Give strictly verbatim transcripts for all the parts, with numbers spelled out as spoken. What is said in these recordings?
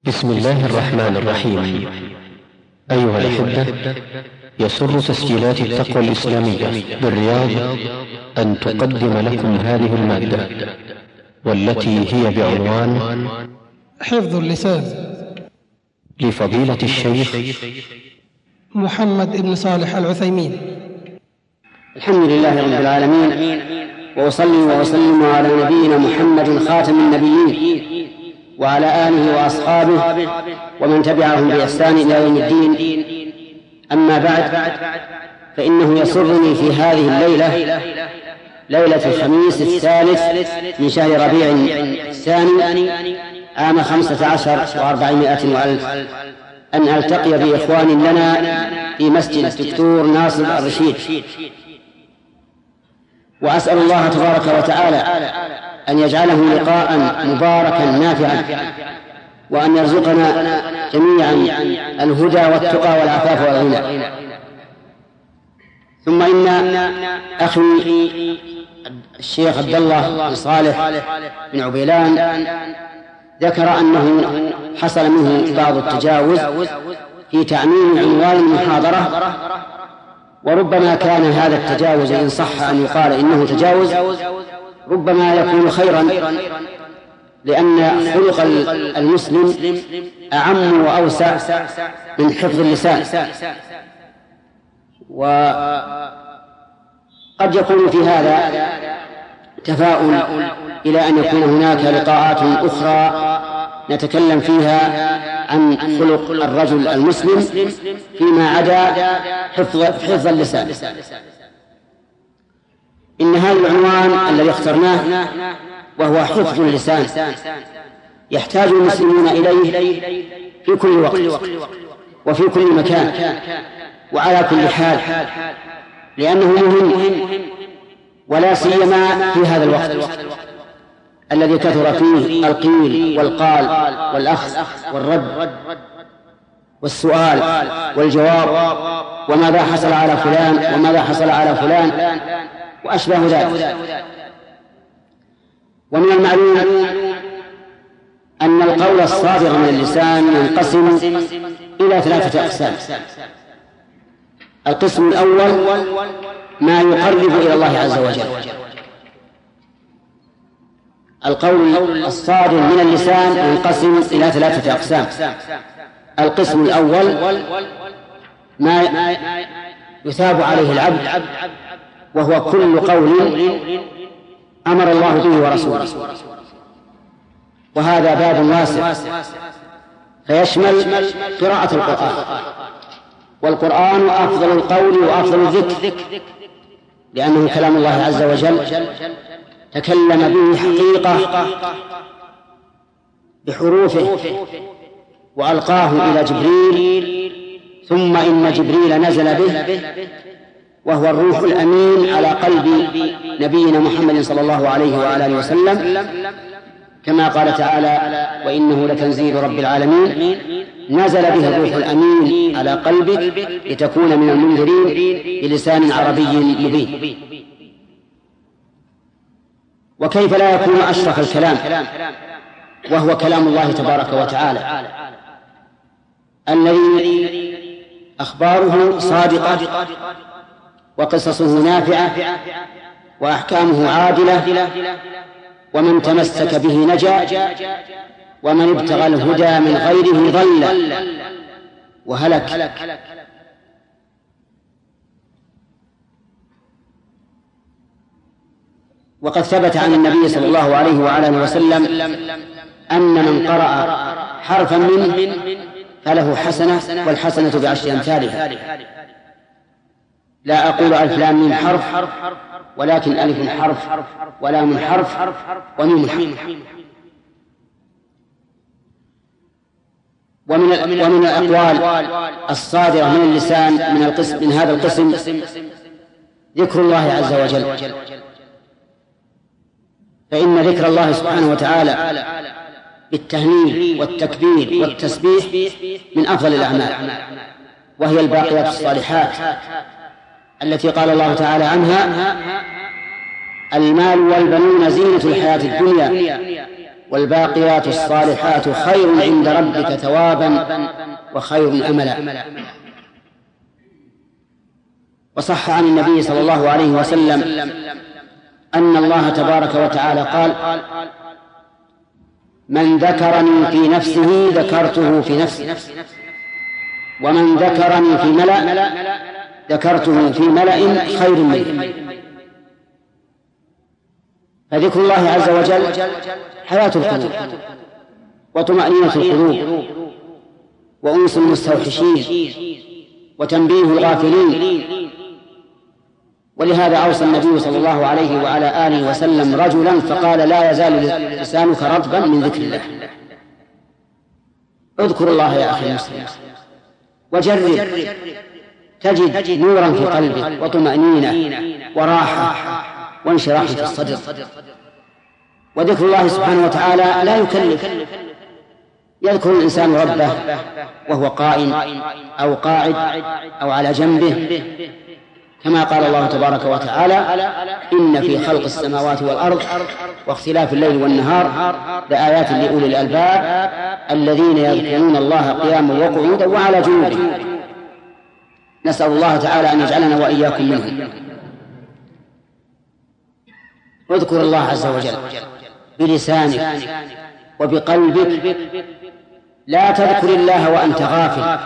بسم الله الرحمن الرحيم. أيها الأحبة، يسر تسجيلات التقوى الإسلامية بالرياض أن تقدم لكم هذه المادة، والتي هي بعنوان حفظ اللسان، لفضيلة الشيخ محمد بن صالح العثيمين. الحمد لله رب العالمين، وأصلي وأسلم على نبينا محمد خاتم النبيين وعلى آله وأصحابه ومن تبعهم بإحسان إلى يوم الدين. أما بعد، فإنه يسرني في هذه الليلة، ليلة الخميس الثالث من شهر ربيع الثاني عام خمسة عشر وأربعمائة وألف، أن ألتقي بإخوان لنا في مسجد الدكتور ناصر الرشيد، وأسأل الله تبارك وتعالى أن يجعله لقاء مباركا نافعا، وأن يرزقنا جميعا الهدى والتقى والعفاف والغنى. ثم إن أخي الشيخ عبد الله بن صالح بن عبيلان ذكر أنه حصل منه بعض التجاوز في تعميم عنوان المحاضرة، وربما كان هذا التجاوز إن صح أن يقال إنه تجاوز ربما يكون خيرا، لأن خلق المسلم أعم وأوسع من حفظ اللسان، وقد يكون في هذا تفاؤل إلى أن يكون هناك لقاءات أخرى نتكلم فيها عن خلق الرجل المسلم فيما عدا حفظ, حفظ اللسان. إن هذا العنوان الذي اخترناه وهو حفظ اللسان يحتاج المسلمون إليه في كل وقت وفي كل مكان وعلى كل حال، لأنه مهم، ولا سيما في هذا الوقت الذي كثر فيه القيل والقال والأخذ والرد والسؤال والجواب، وماذا حصل على فلان وماذا حصل على فلان وأشبه ذلك. ومن المعلوم أن القول الصادر من اللسان ينقسم إلى ثلاثة أقسام. القسم الأول ما يقرب إلى الله عز وجل. القول الصادر من اللسان ينقسم إلى ثلاثة أقسام. القسم الأول ما يثاب عليه العبد، وهو كل قول أمر الله به ورسوله، وهذا باب واسع فيشمل قراءة القرآن، والقرآن أفضل القول وأفضل الذكر، لأنه كلام الله عز وجل تكلم به حقيقة بحروفه وألقاه إلى جبريل، ثم إن جبريل نزل به وهو الروح الأمين على قلب نبينا محمد صلى الله عليه وآله وسلم، كما قال تعالى: وإنه لتنزيل رب العالمين نزل به الروح الأمين على قلبك لتكون من المنذرين بلسان عربي مبين. وكيف لا يكون أشرف الكلام وهو كلام الله تبارك وتعالى الذي أخباره صادقة وقصصه نافعة وأحكامه عادلة، ومن تمسك به نجا، ومن ابتغى الهدى من غيره ضل وهلك. وقد ثبت عن النبي صلى الله عليه وعلى آله وسلم أن من قرأ حرفا منه فله حسنة، والحسنة بعشر أمثالها. لا أقول ألف لام ميم حرف، ولكن ألف حرف ولام حرف وميم حرف. ومن ومن الأقوال الصادرة من اللسان من القسم من هذا القسم ذكر الله عز وجل، فإن ذكر الله سبحانه وتعالى بالتهليل والتكبير والتسبيح من أفضل الأعمال، وهي الباقيات الصالحات التي قال الله تعالى عنها: المال والبنون زينة الحياة الدنيا والباقيات الصالحات خير عند ربك ثوابا وخير أملا. وصح عن النبي صلى الله عليه وسلم أن الله تبارك وتعالى قال: من ذكرني في نفسه ذكرته في نفسي، ومن ذكرني في ملأ ذكرته في ملأ خير منه. فذكر الله عز وجل حياة القلوب وطمأنينة القلوب وأنس المستوحشين وتنبيه الغافلين. ولهذا أوصى النبي صلى الله عليه وعلى آله وسلم رجلا فقال: لا يزال لسانك رطبا من ذكر الله. اذكر الله يا أخي المسلم وجرب، تجد نورا في قلبك وطمأنينة وراحة وانشراح في الصدر. وذكر الله سبحانه وتعالى لا يكلف. يذكر الإنسان ربه وهو قائم أو قاعد أو على جنبه، كما قال الله تبارك وتعالى: إن في خلق السماوات والأرض واختلاف الليل والنهار لآيات لأولي الألباب الذين يذكرون الله قياما وقعودا وعلى جنوبهم. نسأل الله تعالى أن يجعلنا وإياكم منهم. واذكر الله عز وجل بلسانك وبقلبك، لا تذكر الله وأنت غافل،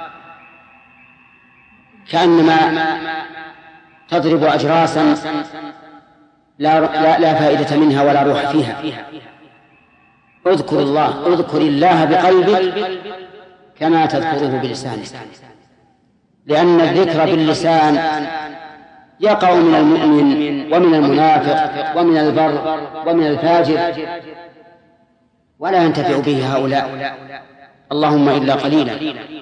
كأنما تضرب أجراسا لا, لا, لا فائدة منها ولا روح فيها. اذكر الله اذكر الله بقلبك كما تذكره بلسانك، لأن الذكر باللسان يقع من المؤمن ومن المنافق ومن البر ومن الفاجر، ولا ينتفع به هؤلاء اللهم إلا قليلا.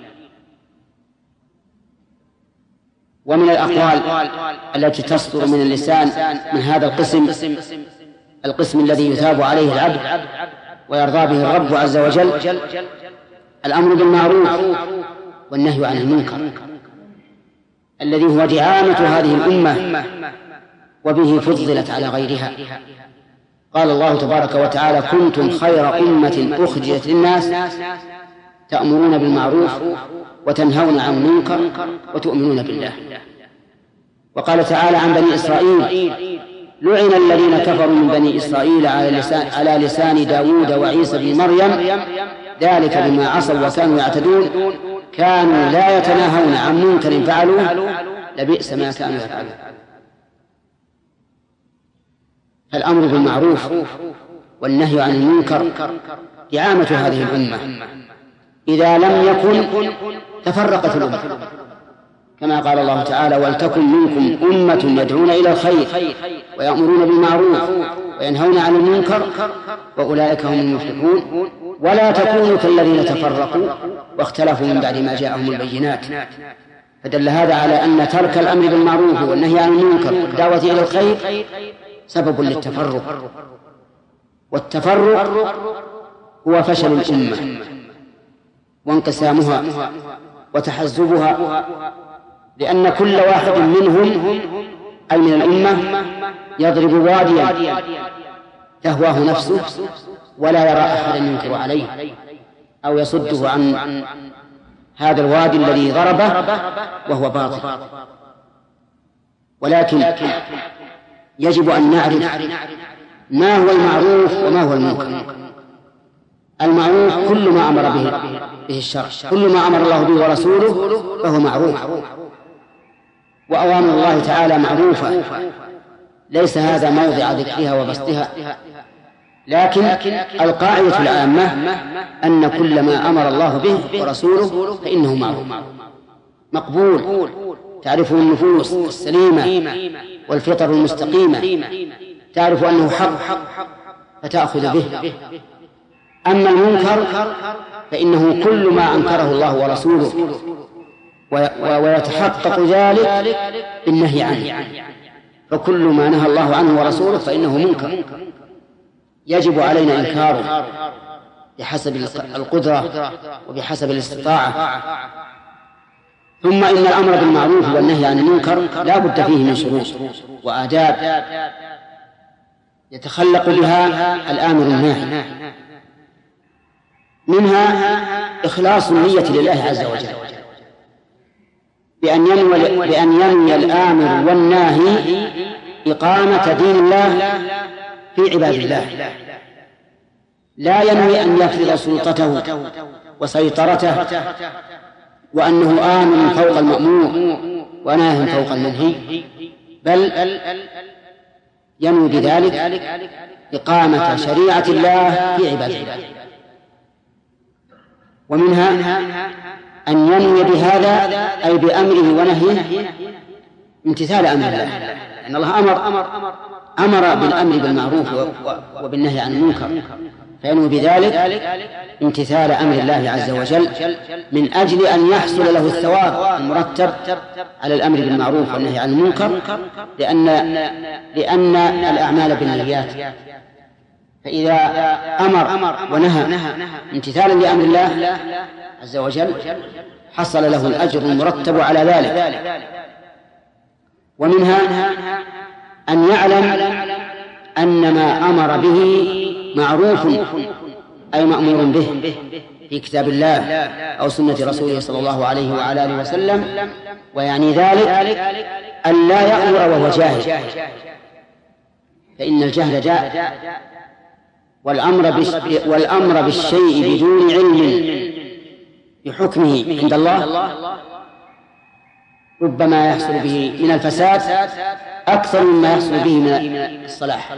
ومن الأقوال التي تصدر من اللسان من هذا القسم، القسم الذي يثاب عليه العبد ويرضى به الرب عز وجل، الأمر بالمعروف والنهي عن المنكر، الذي هو دعامة هذه الأمة وبه فضلت على غيرها. قال الله تبارك وتعالى: كنتم خير أمة أخرجت للناس تأمرون بالمعروف وتنهون عن المنكر وتؤمنون بالله. وقال تعالى عن بني إسرائيل: لعن الذين كفروا من بني إسرائيل على لسان, على لسان داود وعيسى بن مريم ذلك بما عصوا وكانوا يعتدون كانوا لا يتناهون عن منكر فعلوه لبئس ما كانوا يفعلون. الأمر بالمعروف والنهي عن المنكر دعامة هذه الأمة، إذا لم يكن تفرقت الأمة، كما قال الله تعالى: ولتكن منكم أمة يدعون إلى الخير ويأمرون بالمعروف وينهون عن المنكر وأولئك هم المفلحون ولا تكونوا كالذين تفرقوا واختلفوا من بعد ما جاءهم البينات. فدل هذا على أن ترك الأمر بالمعروف والنهي عن المنكر والدعوة إلى الخير سبب للتفرق، والتفرق هو فشل الأمة وانقسامها وتحزبها، لأن كل واحد منهم أي من الأمة يضرب واديا تهواه نفسه ولا يرى أحدا ينكر عليه أو يصده عن هذا الوادي الذي ضربه وهو باطل. ولكن يجب أن نعرف ما هو المعروف وما هو المنكر. المعروف كل ما أمر به به الشرع، كل ما أمر الله به ورسوله فهو معروف، وأوامر الله تعالى معروفة، ليس هذا موضع ذكرها وبسطها. لكن القاعدة العامة أن كل ما أمر الله به ورسوله فإنه معروف مقبول، تعرفه النفوس السليمة والفطر المستقيمة، تعرف أنه حق فتأخذ به. أما المنكر فإنه كل ما أنكره الله ورسوله ويتحقق ذلك بالنهي عنه، فكل ما نهى الله عنه ورسوله فإنه منكر يجب علينا إنكاره بحسب القدرة وبحسب الاستطاعة. ثم إن الأمر بالمعروف والنهي عن المنكر لا بد فيه من شروط وآداب، يتخلق بها الآمر الناهي. منها إخلاص النية لله عز وجل بأن ينوي, بأن ينوي الآمر والناهي إقامة دين الله في عباد الله، لا ينوي أن يفرض سلطته وسيطرته وأنه آمن فوق المأمور وناه فوق المنهي، بل ينوي بذلك إقامة شريعة الله في عباد الله. ومنها أن ينوي بهذا أي بأمره ونهيه امتثال أمر الله، لأن الله أمر أمر بالأمر بالمعروف وبالنهي عن المنكر، فينوي بذلك امتثال أمر الله عز وجل من أجل أن يحصل له الثواب المرتب على الأمر بالمعروف والنهي عن المنكر، لأن لأن الأعمال بالنيات، فإذا أمر ونهى امتثالا لأمر الله عز وجل حصل له الأجر المرتب على ذلك. ومنها أن يعلم أن ما أمر به معروف أي مأمور به في كتاب الله أو سنة رسوله صلى الله عليه وعلى آله وسلم، ويعني ذلك أن لا يأمر وهو جاهل، فإن الجهل داء، والأمر والأمر بالشيء بدون علم بحكمه عند الله ربما يحصل به من الفساد أكثر مما يحصل به من الصلاح.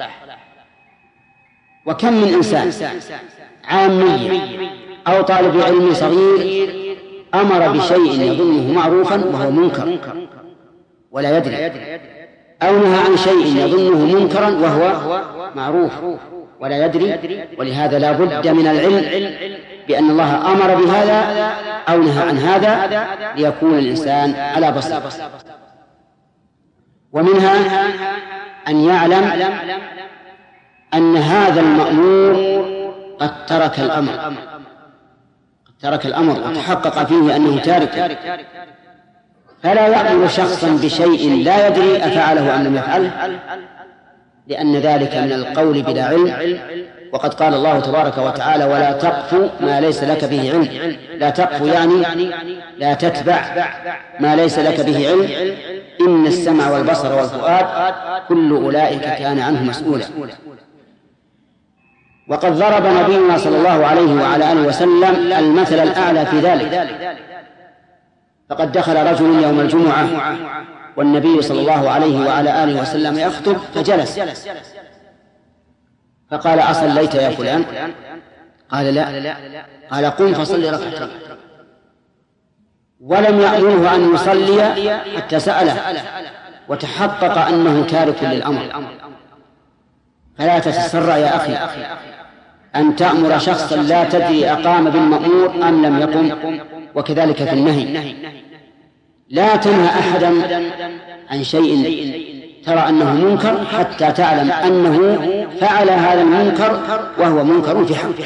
وكم من إنسان عامي أو طالب علم صغير أمر بشيء يظنه معروفا وهو منكر ولا يدري، أو نهى عن شيء يظنه منكرا وهو معروف ولا يدري. ولهذا لا بد من العلم بأن الله أمر بهذا أو نهى عن هذا ليكون الإنسان على بصيرة. ومنها أن يعلم أن هذا المأمور قد ترك الأمر قد ترك الأمر وتحقق فيه أنه تارك، فلا يأمر شخصا بشيء لا يدري أفعله أم لم يفعله، لأن ذلك من القول بلا علم. وقد قال الله تبارك وتعالى: ولا تقف ما ليس لك به علم. لا تقف يعني لا تتبع ما ليس لك به علم، إن السمع والبصر والفؤاد كل أولئك كان عنه مسؤولا. وقد ضرب نبينا صلى الله عليه وعلى آله وسلم المثل الأعلى في ذلك، فقد دخل رجل يوم الجمعة والنبي صلى الله عليه وعلى آله وسلم يخطب فجلس، فقال: أصليت يا فلان؟ قال: لا. قال: قم فصلي ركعتين. ولم يأمره أن يصلي حتى سأله وتحقق أنه تارك للأمر. فلا تتسرع يا أخي أن تأمر شخصا لا تدري أقام بالمأمور أم لم يقم، وكذلك في النهي. لا تنهى أحدا عن شيء ترى أنه منكر حتى تعلم أنه فعل هذا المنكر وهو منكر في حقه.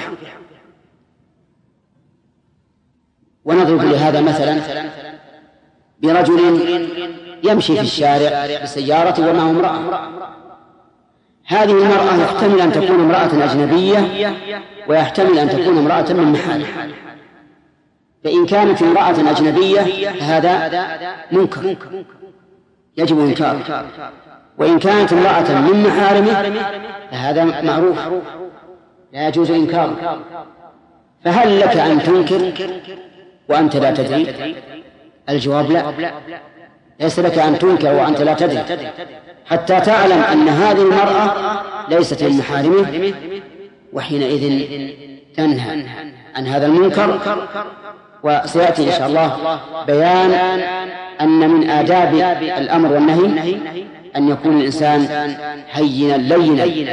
ونضرب لهذا مثلا برجل يمشي في الشارع بسيارة ومعه امرأة. هذه المرأة يحتمل أن تكون امرأة أجنبية ويحتمل أن تكون امرأة من محارم. فإن كانت امرأة أجنبية فهذا منكر يجب إنكاره، وإن كانت امرأة من محارمه فهذا معروف لا يجوز إنكاره. فهل لك أن تنكر وأنت لا تدري؟ الجواب لا، ليس لك أن تنكر وأنت لا تدري حتى تعلم أن هذه المرأة ليست من محارمه، وحينئذ تنهى عن هذا المنكر. وسيأتي إن شاء الله بيان أن من آداب الأمر والنهي أن يكون الإنسان هينا لينا.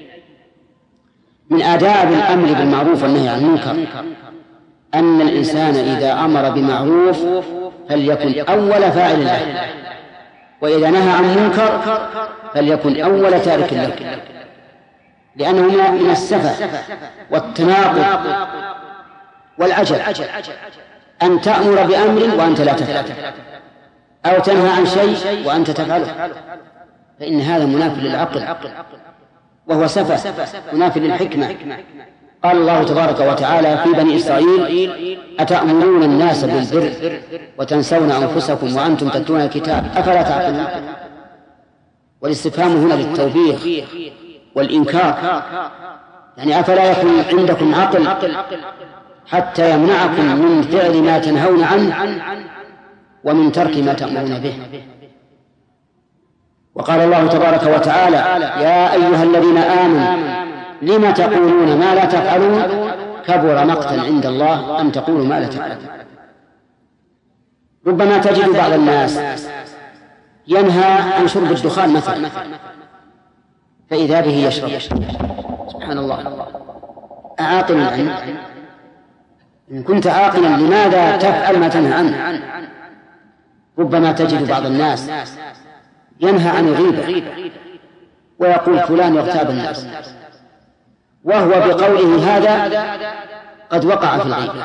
من آداب الأمر بالمعروف والنهي عن المنكر أن الإنسان إذا أمر بمعروف فليكن أول فاعل له، وإذا نهى عن منكر فليكن أول تارك له، لأنه من السفة والتناقض والعجب أن تأمر بأمر وأنت لا تفعله، أو تنهى عن شيء وأنت تفعله، فإن هذا مناف للعقل. وهو سفه منافي للحكمة. قال الله تبارك وتعالى في بني إسرائيل: أتأمرون الناس بالبر وتنسون أنفسكم وأنتم تتلون الكتاب أفلا تعقلون. والاستفهام هنا للتوبيخ والإنكار، يعني أفلا يكون عندكم عقل حتى يمنعكم من فعل ما تنهون عنه ومن ترك ما تأمرون به. وقال الله تبارك وتعالى: يا أيها الذين آمنوا لم تقولون ما لا تفعلون كبر مقتا عند الله أن تقولوا ما لا تفعلون. ربما تجد بعض الناس ينهى عن شرب الدخان مثلا، فإذا به يشرب. سبحان الله، أعاقل أنت؟ إن كنت عاقلا لماذا تفعل ما تنهى عنه؟ ربما تجد بعض الناس ينهى عن الغيبة ويقول فلان يغتاب الناس، وهو بقوله هذا قد وقع في الغيبة.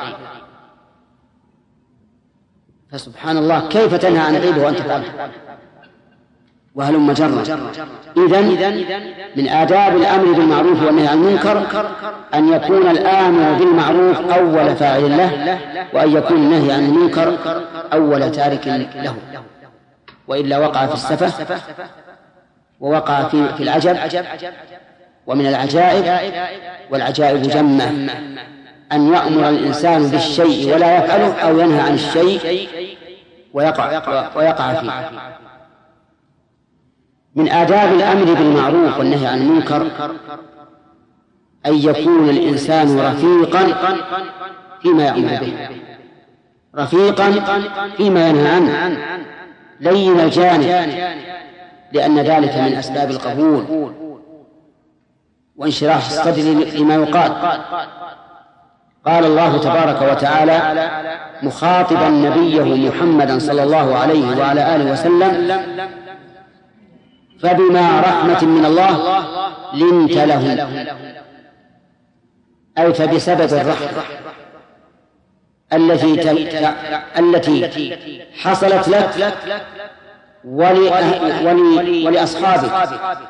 فسبحان الله، كيف تنهى عن الغيبة وأنت فعلها؟ وهلم جرا. إذن من آداب الأمر بالمعروف والنهي عن المنكر أن يكون الآمر بالمعروف أول فاعل له، وأن يكون النهي عن المنكر أول تارك له، وإلا وقع في السفة ووقع في, في العجب. ومن العجائب، والعجائب جمة، أن يأمر الإنسان بالشيء ولا يفعله، أو ينهى عن الشيء ويقع, ويقع فيه. من آداب الأمر بالمعروف والنهي عن المنكر أن يكون الإنسان رفيقا فيما يأمر به، رفيقا فيما ينهى عنه، لين الجانب، لأن ذلك من أسباب القبول وانشراح الصدر لما يقال. قال الله تبارك وتعالى مخاطبا نبيه محمدا صلى الله عليه وعلى آله وسلم: فبما رحمة من الله لنت له، أي فبسبب الرحمة التي التي حصلت لك ولأصحابك،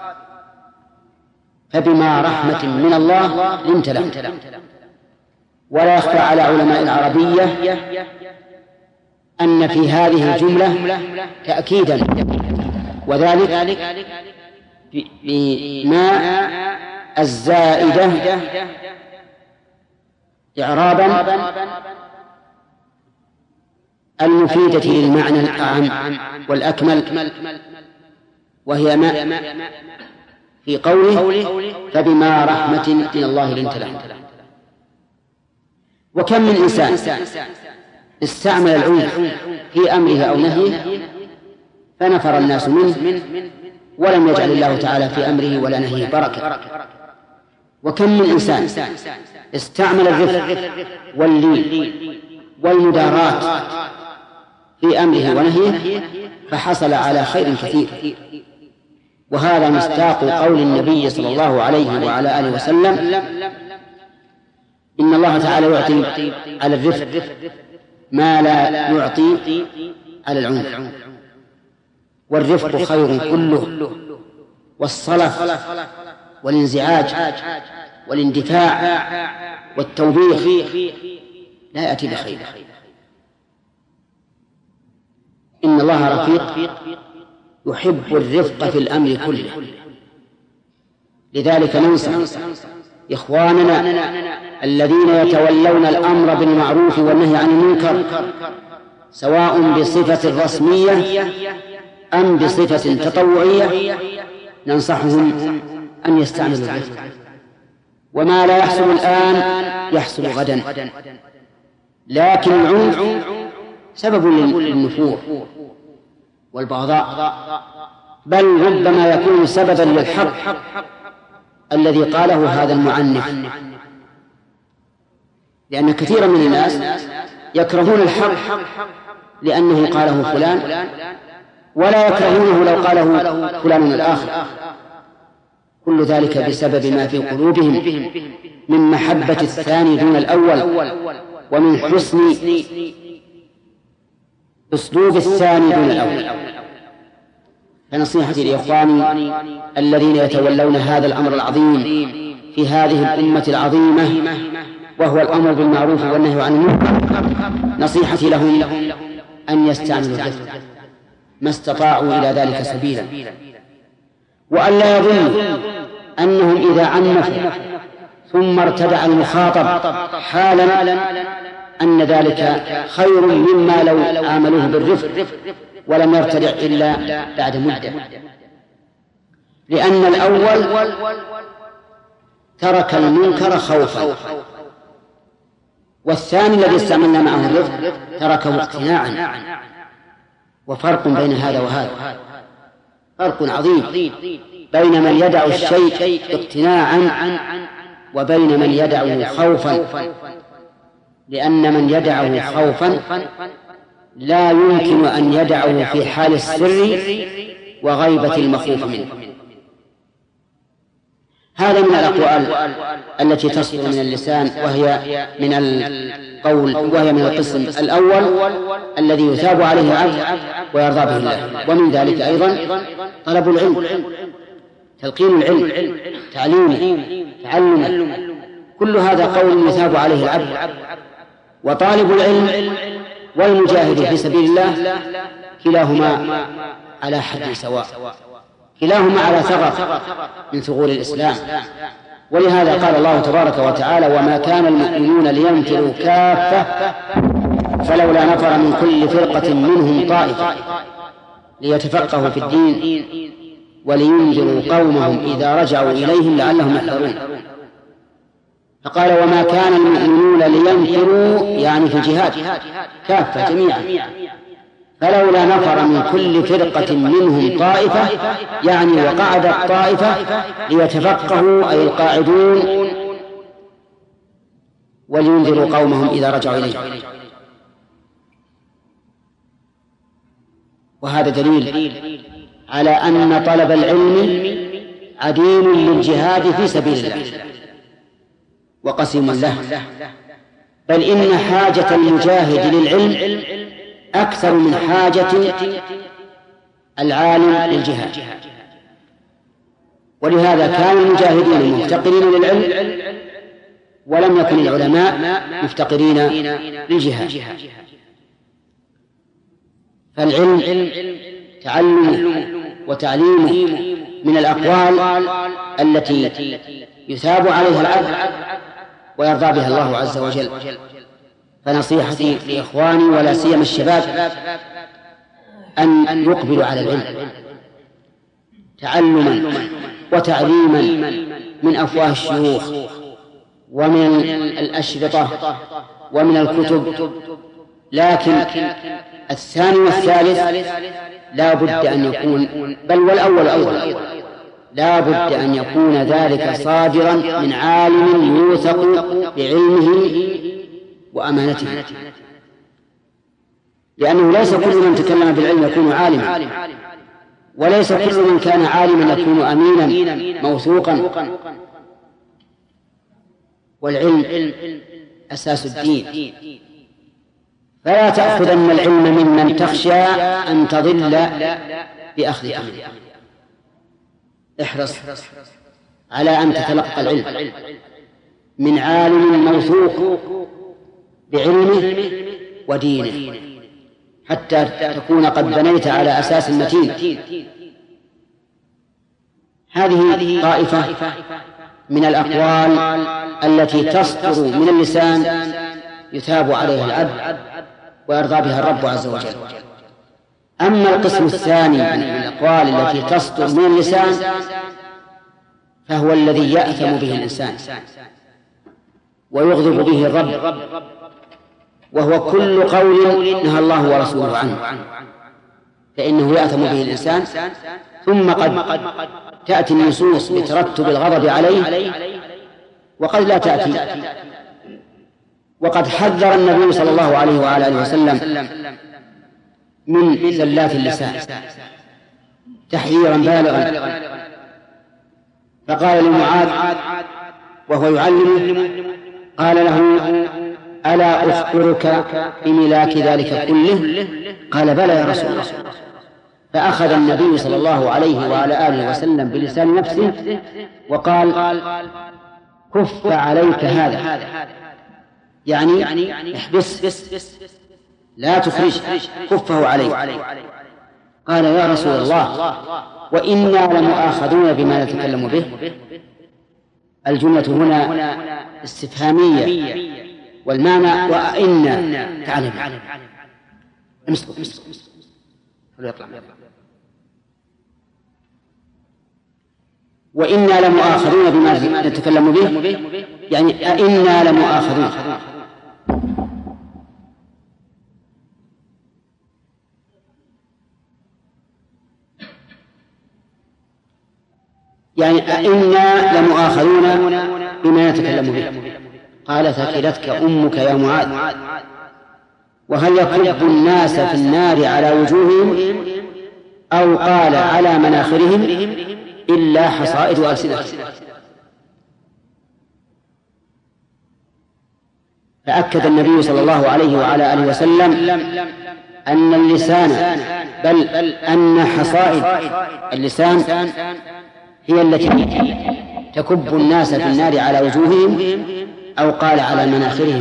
فبما رحمة من الله لنت له. ولا يخفى على علماء العربية أن في هذه الجملة تأكيدا، وذلك بما الزائدة إعرابا المفيدة للمعنى الأعم والأكمل، وهي ما في قوله فبما رحمة من الله لنت له. وكم من إنسان استعمل العنف في أمره أو نهيه فنفر الناس منه، ولم يجعل الله تعالى في أمره ولا نهيه بركة. وكم من إنسان استعمل الرفق واللين والمداراة في أمره ونهيه فحصل على خير كثير. وهذا مصداق قول النبي صلى الله عليه وعلى آله وسلم: إن الله تعالى يعطي على الرفق ما لا يعطي على العنف. والرفق خير كله، والصلف والانزعاج والاندفاع والتوبيخ لا يأتي بخير. إن الله رفيق يحب الرفق في الأمر كله. لذلك ننصح إخواننا الذين يتولون الأمر بالمعروف والنهي عن المنكر، سواء بصفة رسمية أم بصفة تطوعية، ننصحهم أن يستعملوا الرفق. وما لا يحصل الآن يحصل غدا، لكن العنف سبب للنفور والبغضاء، بل ربما يكون سببا للحق الذي قاله هذا المعنف. لأن كثيرا من الناس يكرهون الحق لأنه قاله فلان، ولا يكرهونه لو قاله فلان الآخر. كل ذلك بسبب ما في قلوبهم من محبة الثاني دون الأول، ومن حسن أسلوب الثاني دون الأول. فنصيحتي لإخواني الذين يتولون هذا الأمر العظيم في هذه الأمة العظيمة، وهو الأمر بالمعروف والنهي عن المنكر، نصيحتي لهم أن يستعملوا الرفق ما استطاعوا إلى ذلك سبيلا، وأن لا يظنوا أنهم إذا عنفوا ثم ارتدع المخاطب حالا أن ذلك خير مما لو عاملوه بالرفق ولم يرتدع إلا بعد مدة، لأن الأول ترك المنكر خوفا، والثاني الذي استعملنا معه الرفق تركه اقتناعا، وفرق بين هذا وهذا، فرق عظيم بين من يدع الشيء اقتناعا وبين من يدعه خوفا، لأن من يدعه خوفا لا يمكن أن يدعه في حال السر وغيبة المخوف منه. هذا من الأقوال التي تصدر من اللسان، وهي من القول وهي من القسم الأول الذي يثاب عليه العبد ويرضى به الله. ومن ذلك أيضا طلب العلم، تلقين العلم، تعليمه، تعلمه، كل هذا قول يثاب عليه العبد. وطالب العلم والمجاهد في سبيل الله كلاهما على حد سواء، كلاهما على ثغر من ثغور الإسلام. ولهذا قال الله تبارك وتعالى: وما كان المؤمنون لينفروا كافة فلولا نفر من كل فرقة منهم طائفة ليتفقهوا في الدين ولينذروا قومهم إذا رجعوا إليهم لعلهم يحذرون. فقال: وما كان المؤمنون لينفروا، يعني في الجهاد كافة جميعا، فلولا نفر من كل فرقة منهم طائفة، يعني وقعد الطائفة ليتفقهوا أي القاعدون ولينذروا قومهم إذا رجعوا إليهم. وهذا دليل على أن طلب العلم عديم للجهاد في سبيل الله وقسم له، بل إن حاجة المجاهد للعلم أكثر من حاجة العالم للجهاد. ولهذا كان المجاهدين مفتقرين للعلم، ولم يكن العلماء مفتقرين للجهاد. فالعلم تعلمه وتعليمه من الأقوال التي يثاب عليها العبد ويرضى بها الله عز وجل. فنصيحتي لإخواني ولا سيما الشباب أن يقبلوا على العلم تعلما وتعليما من أفواه الشيوخ ومن الأشرطة ومن الكتب، لكن الثاني والثالث لا بد أن يكون، بل والأول أول، لا بد أن يكون ذلك صادرا من عالم يوثق بعلمه وأمانته، لأنه ليس كل من تكلم بالعلم يكون عالما، وليس كل من كان عالما يكون أمينا موثوقا. والعلم أساس الدين، فلا تأخذن العلم ممن تخشى أن تضل بأخذك منه. احرص على أن تتلقى العلم من عالم موثوق بعلمه ودينه، حتى تكون قد بنيت على أساس متين. هذه طائفة من الأقوال التي تصدر من اللسان يثاب عليها العبد ويرضى بها الرب عز وجل. أما القسم الثاني من الأقوال التي تصدر من اللسان فهو الذي يأثم به الإنسان ويغضب به الرب، وهو كل قول نهى الله ورسوله عنه، فإنه يأثم به الإنسان. ثم قد تأتي النصوص بترتب الغضب عليه، وقد لا تأتي. وقد حذر النبي صلى الله عليه وعلى آله وسلم من زلات اللسان تحذيرا بالغا، فقال لمعاذ وهو يعلمه، قال له: ألا أخبرك بملاك ذلك كله؟ قال: بلى يا رسول الله. فأخذ النبي صلى الله عليه وعلى آله وسلم بلسان نفسه وقال كف عليك هذا، يعني احبس لا تخرج، كفه عليك. قال يا رسول الله وإنا لمؤاخذون بما نتكلم به. الجملة هنا استفهامية والمعنى وإنا تعلم امسكوا امسكوا يطلع وإنا لمؤاخذون بما نتكلم به، يعني أئنا لمؤاخذون. يعني أئنا لمؤاخذون بما نتكلم به. قال ثكلتك أمك يا معاذ. وهل يكب الناس في النار على وجوههم أو قال على مناخرهم إلا حصائد ألسنتهم. فأكد النبي صلى الله عليه وعلى آله وسلم أن اللسان بل أن حصائد اللسان هي التي تكب الناس في النار على وجوههم أو قال على مناخرهم.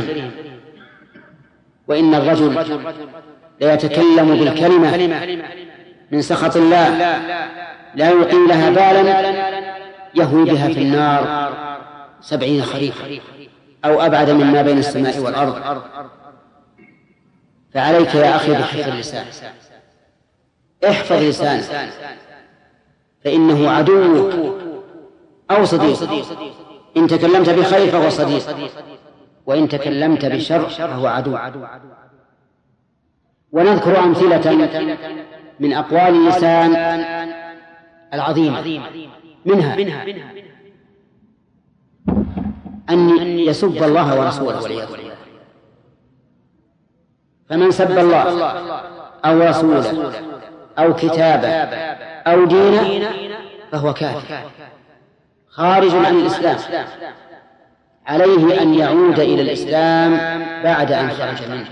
وإن الرجل ليتكلم بالكلمة من سخط الله لا يلقي لها بالا يهوي بها في النار سبعين خريفا أو أبعد مما بين السماء والأرض. فعليك يا أخي بحفظ اللسان، احفظ لسانك فإنه عدوك أو صديق. إن تكلمت بخير فهو صديق، وإن تكلمت بشر فهو عدو. ونذكر أمثلة من أقوال اللسان العظيمة، منها أن يسب الله ورسوله والعياذ بالله. فمن سب الله أو رسوله أو كتابه أو دينه فهو كافر خارج عن الإسلام، عليه أن يعود إلى الإسلام بعد أن خرج منه،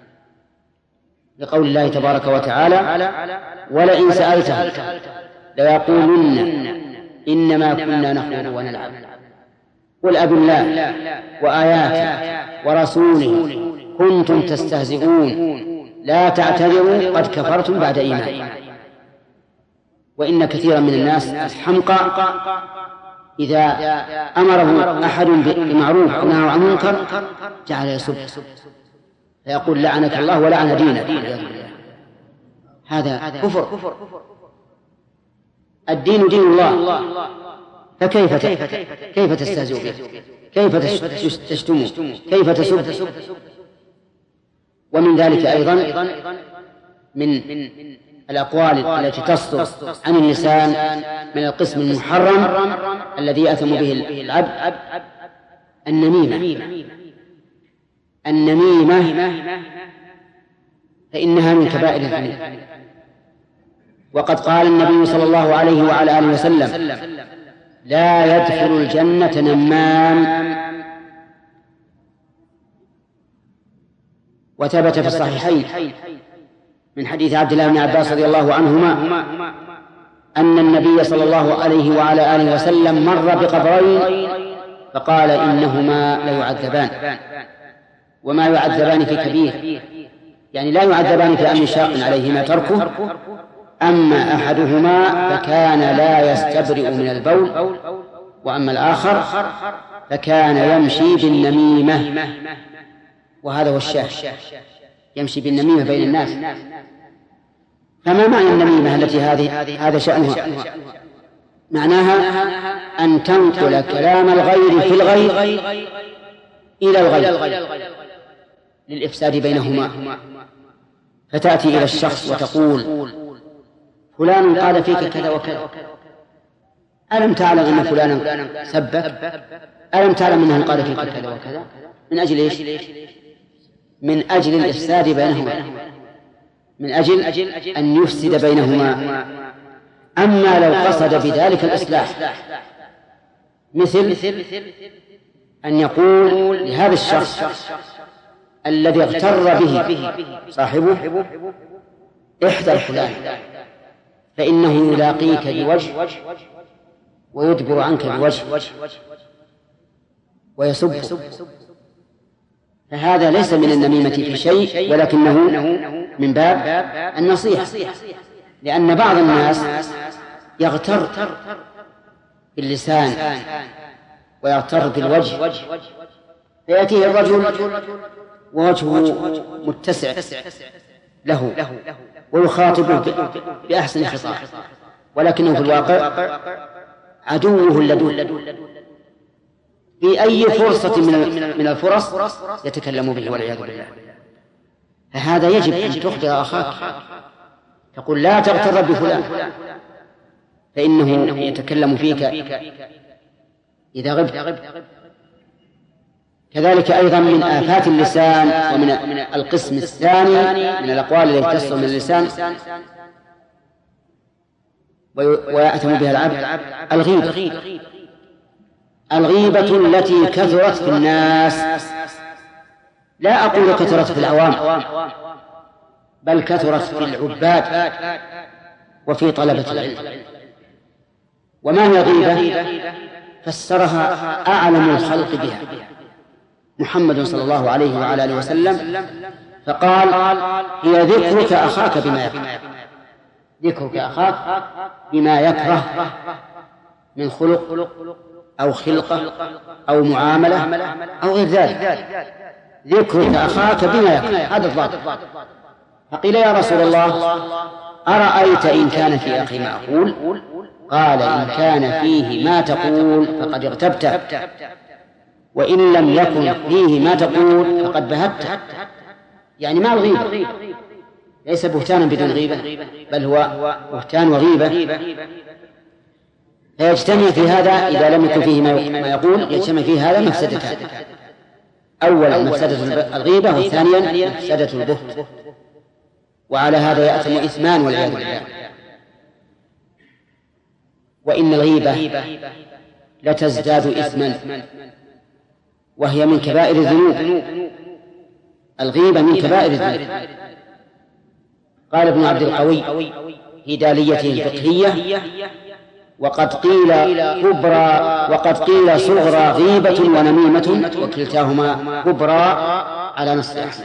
لقول الله تبارك وتعالى ولئن سألتهم ليقولن إنما كنا نخوض ونلعب قل أب الله وآياته ورسوله كنتم تستهزئون لا تعتذروا قد كفرتم بعد إيمان. وإن كثيرا من الناس الحمقى إذا أمره أحد بمعروف أو نهى عن منكر جعل يسب فيقول لعنك الله ولعن دينك. هذا كفر. الدين دين الله، فكيف كيف تستهزئ به؟ كيف تشتمه؟ كيف تسب؟ ومن ذلك أيضا من الأقوال التي تصدر عن اللسان من القسم المحرم الذي يأثم به العبد النميمة. النميمة فإنها من كبائر الذنوب، وقد قال النبي صلى الله عليه وعلى آله وسلم لا يدخل الجنة نمام. وثبت في الصحيحين من حديث عبد الله بن عباس رضي الله عنهما أن النبي صلى الله عليه وعلى آله وسلم مر بقبرين فقال إنهما ليعذبان وما يعذبان في كبير، يعني لا يعذبان في أمر شاق عليهما تركه، أما أحدهما فكان لا يستبرئ من البول، وأما الآخر فكان يمشي بالنميمة. وهذا هو الشاهد، يمشي بالنميمة بين الناس. فما معنى النميمة التي هذه هذا شأنها؟ معناها أن تنقل كلام الغير في الغير إلى الغير للإفساد بينهما، فتأتي إلى الشخص وتقول فلان قال فيك كذا وكذا، ألم تعلم أن فلانا سبك؟ ألم تعلم أنه قال فيك كذا وكذا؟ من أجل إيش؟ من أجل الإفساد بينهما، من أجل أن يفسد بينهما. أما لو قصد بذلك الإصلاح، مثل أن يقول لهذا الشخص الذي اغتر به صاحبه احذر فلان فإنه يلاقيك بوجه ويدبر عنك بوجه ويسب، فهذا ليس من النميمة في شيء، ولكنه من باب النصيحة، لأن بعض الناس يغتر باللسان ويغتر بالوجه، فيأتيه الرجل ووجهه متسع له ويخاطبه بأحسن خطاب، ولكنه في الواقع عدوه اللدود، في أي فرصة من الفرص يتكلم به والعياذ بالله. فهذا يجب أن تخبر أخاك، تقول لا تغتر بفلان فإنه يتكلم فيك إذا غبت. كذلك أيضا من آفات اللسان ومن القسم الثاني من الأقوال التي تصدر من اللسان ويأثم بها العبد الغيبة. الغيبة التي كثرت في الناس، لا أقول كثرت في العوام، بل كثرت في العباد وفي طلبة العلم. وما هي غيبة؟ فسرها أعلم الخلق بها محمد صلى الله عليه وعلى آله وسلم، فقال هي ذكرك أخاك بما يكره، ذكرك أخاك بما يكره من خلق أو خلقة أو معاملة أو غير ذلك، ذكرك أخاك بما يكره، هذا الضابط. فقيل يا رسول الله أرأيت إن كان في أخي ما أقول؟ قال إن كان فيه ما تقول فقد اغتبته، وإن لم يكن فيه ما تقول فقد بهته. يعني ما الغيبة ليس بهتانا بدون غيبة، بل هو بهتان وغيبة، فيجتمع في هذا إذا لم يكن فيه ما يقول، يجتمع فيه هذا مفسدتان: أولا مفسدة الغيبة، وثانيا مفسدة البهت، وعلى هذا يأثم إثمان والعياذ بالله. وإن الغيبة لتزداد إثما، وهي من كبائر الذنوب، الغيبة من كبائر الذنوب. قال ابن عبد القوي في داليته الفقهية: وقد قيل كبرى وقد قيل صغرى غيبة ونميمة، وكلتاهما كبرى على نص أحسن.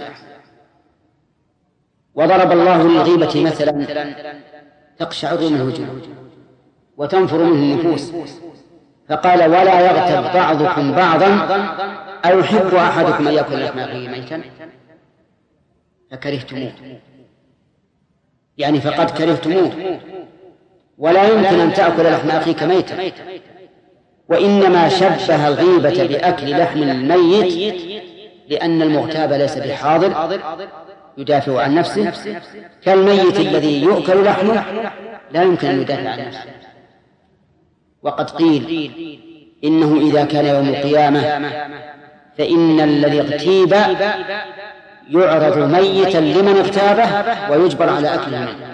وضرب الله للغيبة مثلا: تقشعر منه الجلود وتنفر منه النفوس، فقال: ولا يغتب بعضكم بعضا أيحب أحدكم أن يأكل لحم أخيه ميتا فكرهتموه، يعني فقد كرهتموه، ولا يمكن أن تأكل لحم أخيك ميتا. وإنما شبه الغيبة بأكل لحم الميت لأن المغتاب ليس بحاضر يدافع عن نفسه، كالميت الذي يؤكل لحمه لا يمكن أن يدافع عن نفسه. وقد قيل إنه إذا كان يوم القيامة فإن الذي اغتيب يعرض ميتا لمن اغتابه ويجبر على أكله منه.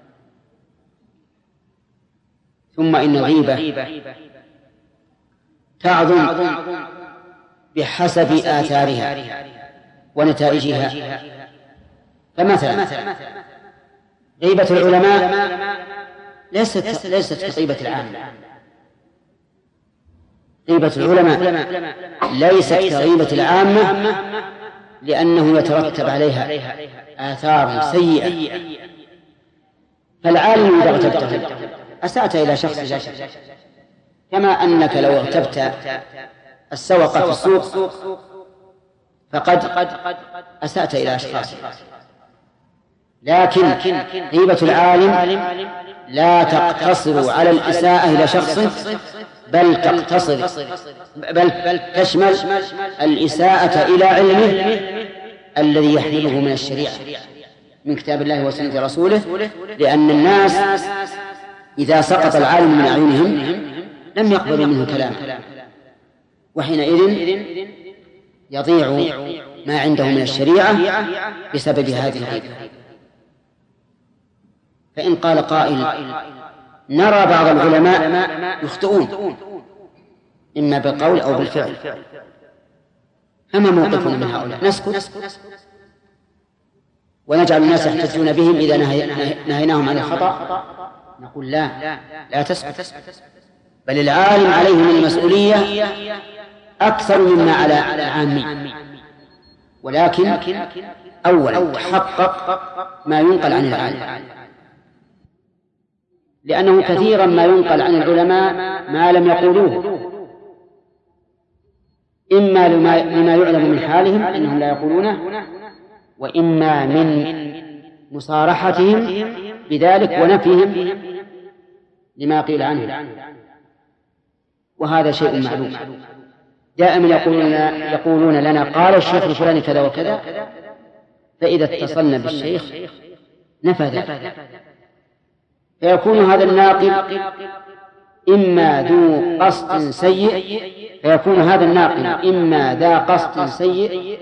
ثم إن الغيبة تعظم بحسب آثارها ونتائجها. فمثلا غيبة العلماء ليست ليست كغيبة العامة، غيبة العلماء ليست كغيبة العامة، لأنه يترتب عليها آثار سيئة. فالعالم إذا اغتبته أسأت إلى شخص إلى شخص، كما أنك لو اغتبت السوق في السوق فقد أسأت إلى أشخاص. لكن غيبة العالم لا تقتصر على الإساءة إلى شخص، بل تقتصر بل تشمل الإساءة إلى علمه الذي يحمله من الشريعة من كتاب الله وسنة رسوله، لأن الناس إذا سقط العالم من أعينهم لم يقبلوا منه كلاما، وحينئذ يضيع ما عنده من الشريعة بسبب هذه الغيبة. فإن قال قائل: نرى بعض العلماء يخطئون إما بالقول أو بالفعل، فما موقفنا من هؤلاء؟ نسكت ونجعل الناس يحتجون بهم إذا نهيناهم عن الخطأ، نقول لا لا تسكت، بل العالم عليه من المسؤولية أكثر مما على العامي، ولكن أولا تحقق ما ينقل عن العالم، لأنه كثيرا ما ينقل عن العلماء ما لم يقولوه، إما لما يعلم من حالهم أنهم لا يقولونه، وإما من مصارحتهم بذلك ونفيهم لما قيل عنه، وهذا شيء معلوم. دائما يقولون لنا, يقولون لنا قال الشيخ الفلاني كذا وكذا، فإذا اتصلنا بالشيخ نفى ذلك، فيكون هذا الناقل إما ذو قصد سيء، فيكون هذا الناقل إما ذا قصد سيء،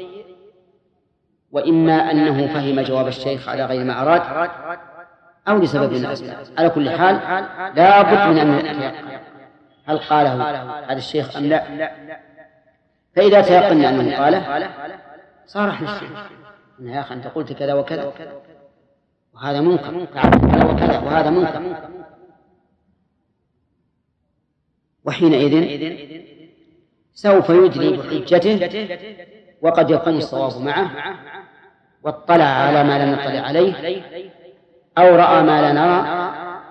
وإما أنه فهم جواب الشيخ على غير ما أراد، أو لسبب من الأسباب. على كل حال لا بد من أن نتيقن هل قاله هذا الشيخ أم لا. فإذا تيقنا أنه قاله صارح للشيخ يا أخي أنت قلت كذا وكذا وهذا منكر، كذا وكذا وهذا منكر، وحينئذ سوف يدلي بحجته، وقد يكون الصواب معه، واطلع على ما لم نطلع عليه، أو رأى ما لا نرى،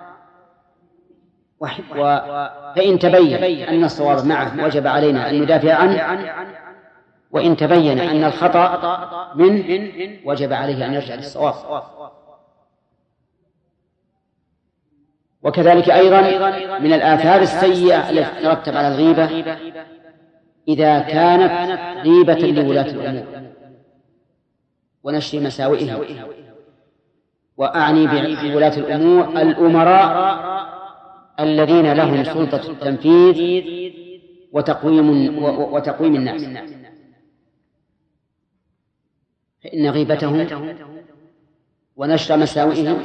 فإن تبين أن الصواب معه وجب علينا أن ندافع عنه، وإن تبين أن الخطأ منه وجب عليه أن يرجع للصواب. وكذلك أيضا من الآثار السيئة التي ترتب على الغيبة إذا كانت غيبة لولاة الأمور ونشر مساوئهم، وأعني بولاة الأمور الأمراء الذين لهم سلطة التنفيذ وتقويم وتقويم الناس، فإن غيبتهم ونشر مساوئهم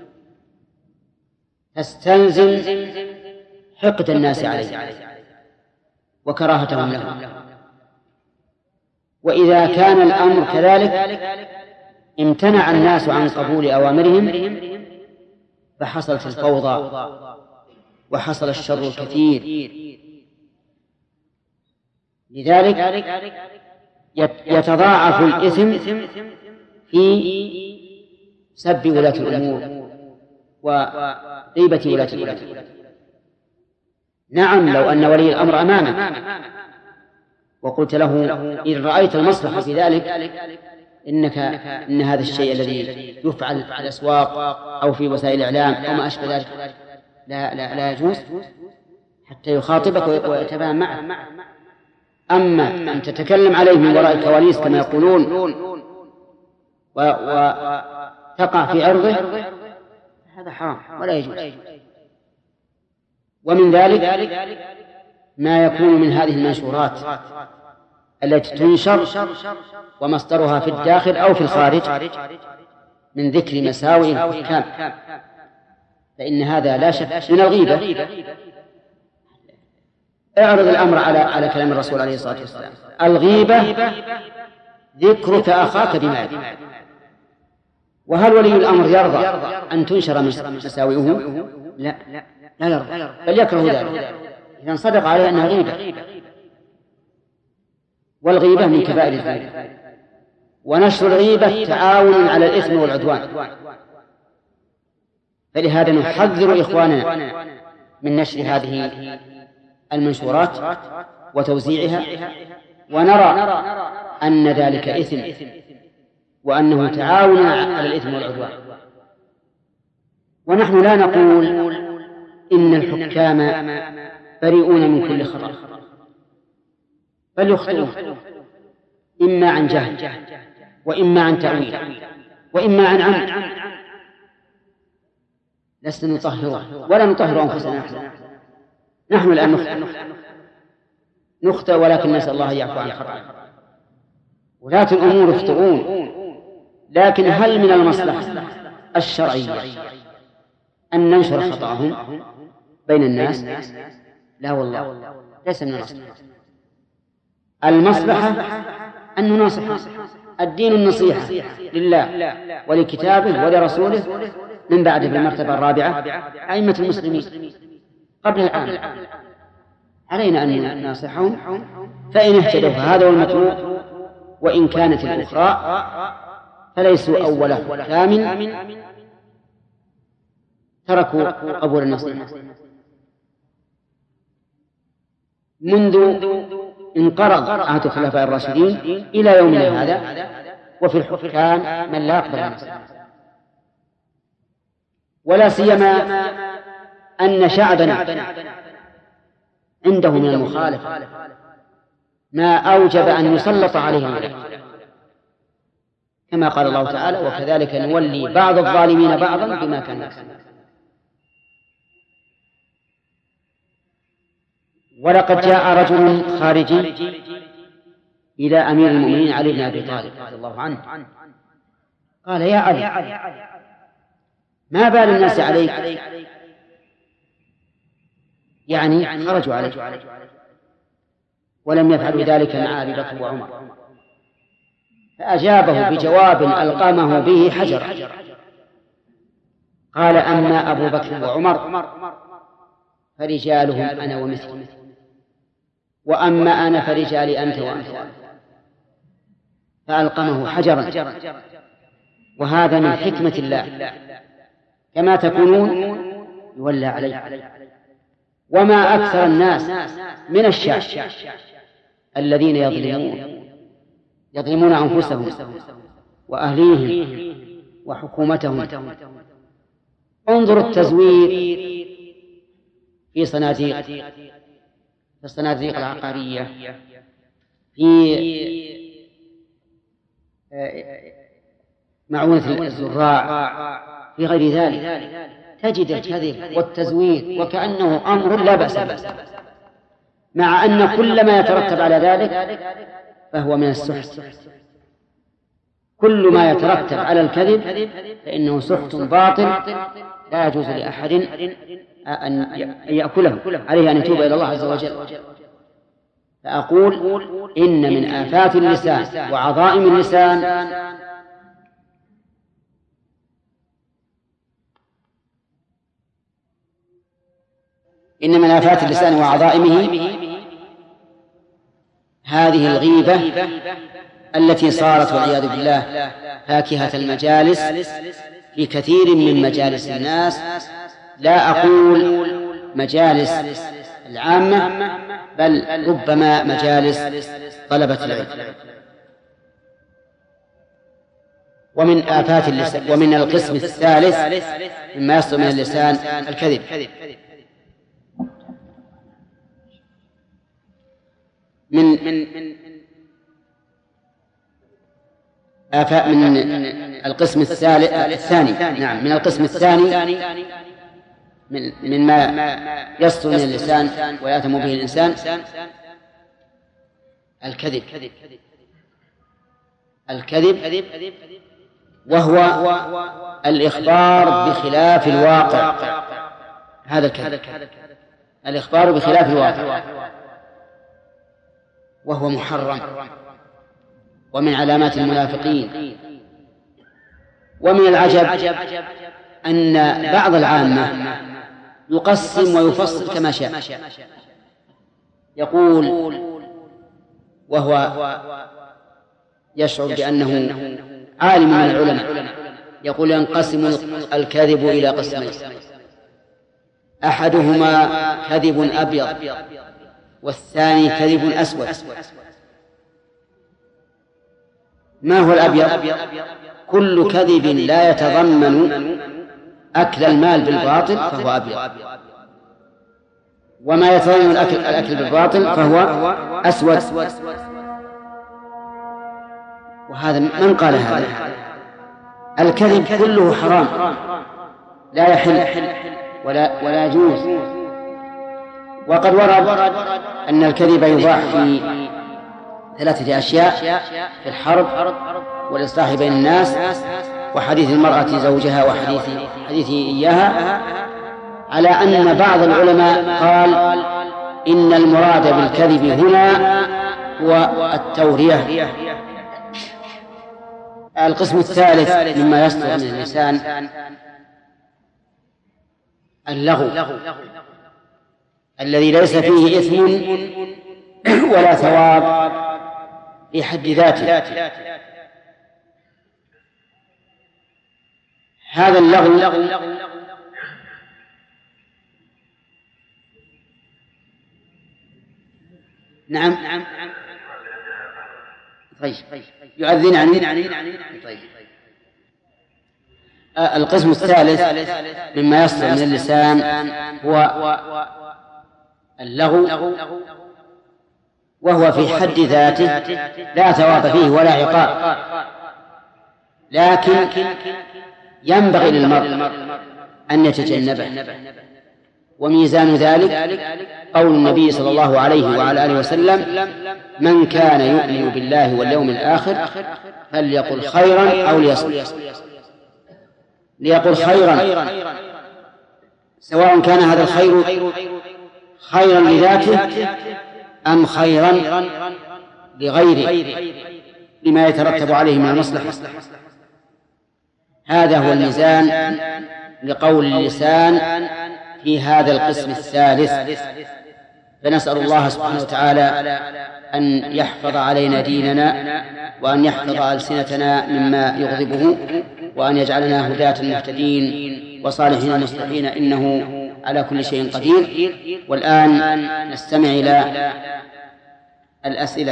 تستلزم حقد الناس عليه وكراهتهم له. وإذا كان الأمر كذلك امتنع الناس عن قبول أوامرهم فحصلت الفوضى وحصل الشر الكثير. لذلك يتضاعف الإثم في سب ولاة الأمور وغيبة ولاة الأمور. نعم، لو أن ولي الأمر أمامك وقلت له إن رأيت المصلحة في ذلك إنك إن هذا الشيء الذي يفعل في الأسواق أو في وسائل الإعلام أو ما أشبه ذلك لا, لا, لا يجوز، حتى يخاطبك ويتفاهم معك. أما أن تتكلم عليه من وراء الكواليس كما يقولون وتقع في عرضه، هذا حرام ولا يجوز. ومن ذلك ما يكون من هذه المنشورات التي تنشر ومصدرها في الداخل أو في الخارج من ذكر مساوئ الحكام، فإن هذا لا شك من الغيبة. اعرض الأمر على على كلام الرسول عليه الصلاة والسلام: الغيبة ذكرك أخاك بما. وهل ولي الأمر يرضى أن تنشر مساوئه؟ لا لا يرضى، بل يكره ذلك إذا صدق عليه أنها غيبة. والغيبة من كبائر الذنوب، ونشر الغيبة تعاون على الإثم والعدوان. فلهذا نحذر إخواننا من نشر هذه المنشورات وتوزيعها، ونرى أن ذلك إثم وأنه تعاون على الإثم والعدوان. ونحن لا نقول إن الحكام بريئون من كل خطأ، بل يخطئون إما عن جهل وإما عن تأويل وإما عن عمد. لسنا نطهره ولا نطهر أنفسنا. نحن الآن نخطئ نخطئ ولكن نسأل الله يعفو عن خطأ. ولاة الأمور يخطئون، لكن هل من المصلحة الشرعية أن ننشر خطأهم بين الناس؟ لا والله، ليس من المصلحة. المصلحة أن نناصح. الدين النصيحة لله ولكتابه ولرسوله من بعد في المرتبة الرابعة أئمة المسلمين قبل العام، علينا أن نناصحهم، فإن اهتدوا فهذا هو المطلوب، وإن كانت الأخرى فليسوا أوله كامل تركوا قبول النصيحة. منذ انقرض عهد الخلفاء الراشدين إلى يومنا هذا، وفي الحكام من لا يقبل النصيحة، ولا سيما أن شعبنا عنده من المخالفة ما أوجب أن يسلط عليهم عليه، كما قال الله تعالى: وكذلك نولي بعض الظالمين بعضا بما كانوا يكسبون. ولقد جاء رجل خارجي إلى أمير المؤمنين علي بن أبي طالب رضي الله عنه، قال: يا علي، ما بال الناس عليك؟ يعني خرجوا عليك، ولم يفعلوا ذلك مع أبي بكر وعمر. فأجابه بجواب ألقمه به حجر، قال: أما أبو بكر وعمر فرجالهم أنا ومثلي، وأما أنا فرجالي أنت وأنت. فألقمه حجرا، وهذا من حكمة الله، كما تكونون يولى عليكم. وما أكثر الناس من الشعب الذين يظلمون يظلمون أنفسهم وأهليهم وحكومتهم. انظر التزوير في صناديق في الصناديق العقارية، في معونة الزراع، في غير ذلك، تجد الكذب والتزوير وكأنه أمر لا بأس به، مع أن كل ما يترتب على ذلك فهو من السحت. كل ما يترتب على الكذب فإنه سحت باطل لا يجوز لأحد أن يأكله، عليه أن يتوب إلى الله عز وجل. فأقول إن من آفات اللسان وعظائم اللسان إن من آفات اللسان وعظائمه هذه الغيبة التي صارت والعياذ بالله فاكهة المجالس في كثير من مجالس الناس، لا أقول مجالس العامة، بل ربما مجالس طلبة العلم. ومن آفات اللسان ومن القسم الثالث مما يصدر من اللسان الكذب. من من آفاء من القسم الثالث الثاني نعم من القسم الثاني من مما يصدر من اللسان ويأثم به الإنسان الكذب. الكذب وهو الإخبار بخلاف الواقع. هذا الكذب، الإخبار بخلاف الواقع، وهو محرم ومن علامات المنافقين. ومن العجب أن بعض العامة يقسم ويفصل كما شاء، يقول وهو يشعر بأنه عالم من العلماء، يقول ينقسم الكذب إلى قسمين: أحدهما كذب أبيض والثاني كذب أسود. ما هو الأبيض؟ كل كذب لا يتضمن أكل المال بالباطل فهو أبيض، وما يتضمن الأكل, الأكل بالباطل فهو أسود. وهذا من قال هذا؟ الكذب كله حرام لا يحل ولا, ولا يجوز. وقد ورد أن الكذب يباح في ثلاثة أشياء: في الحرب والإصلاح بين الناس وحديث المرأة زوجها وحديث حديثه إياها، على أن بعض العلماء قال إن المراد بالكذب هنا هو التورية. القسم الثالث مما يصدر من اللسان اللغو الذي ليس فيه إثم ولا ثواب في حد ذاته. هذا اللغو نعم طيب يؤذن عني طيب. القسم الثالث مما يصدر من اللسان هو اللغو، وهو في حد ذاته لا ثواب فيه ولا عقاب، لكن ينبغي للمرء أن يتجنبه. وميزان ذلك قول النبي صلى الله عليه وعلى آله وسلم: من كان يؤمن بالله واليوم الآخر فليقل خيرا أو ليصمت. ليقل خيرا سواء كان هذا الخير خيرا لذاته أم خيرا لغيره لما يترتب عليه من المصلحة. هذا هو الميزان لقول اللسان في هذا القسم الثالث. فنسأل الله سبحانه وتعالى أن يحفظ علينا ديننا، وأن يحفظ ألسنتنا مما يغضبه، وأن يجعلنا هداة مهتدين وصالحين مصلحين، إنه على كل شيء قدير. والآن نستمع إلى الأسئلة.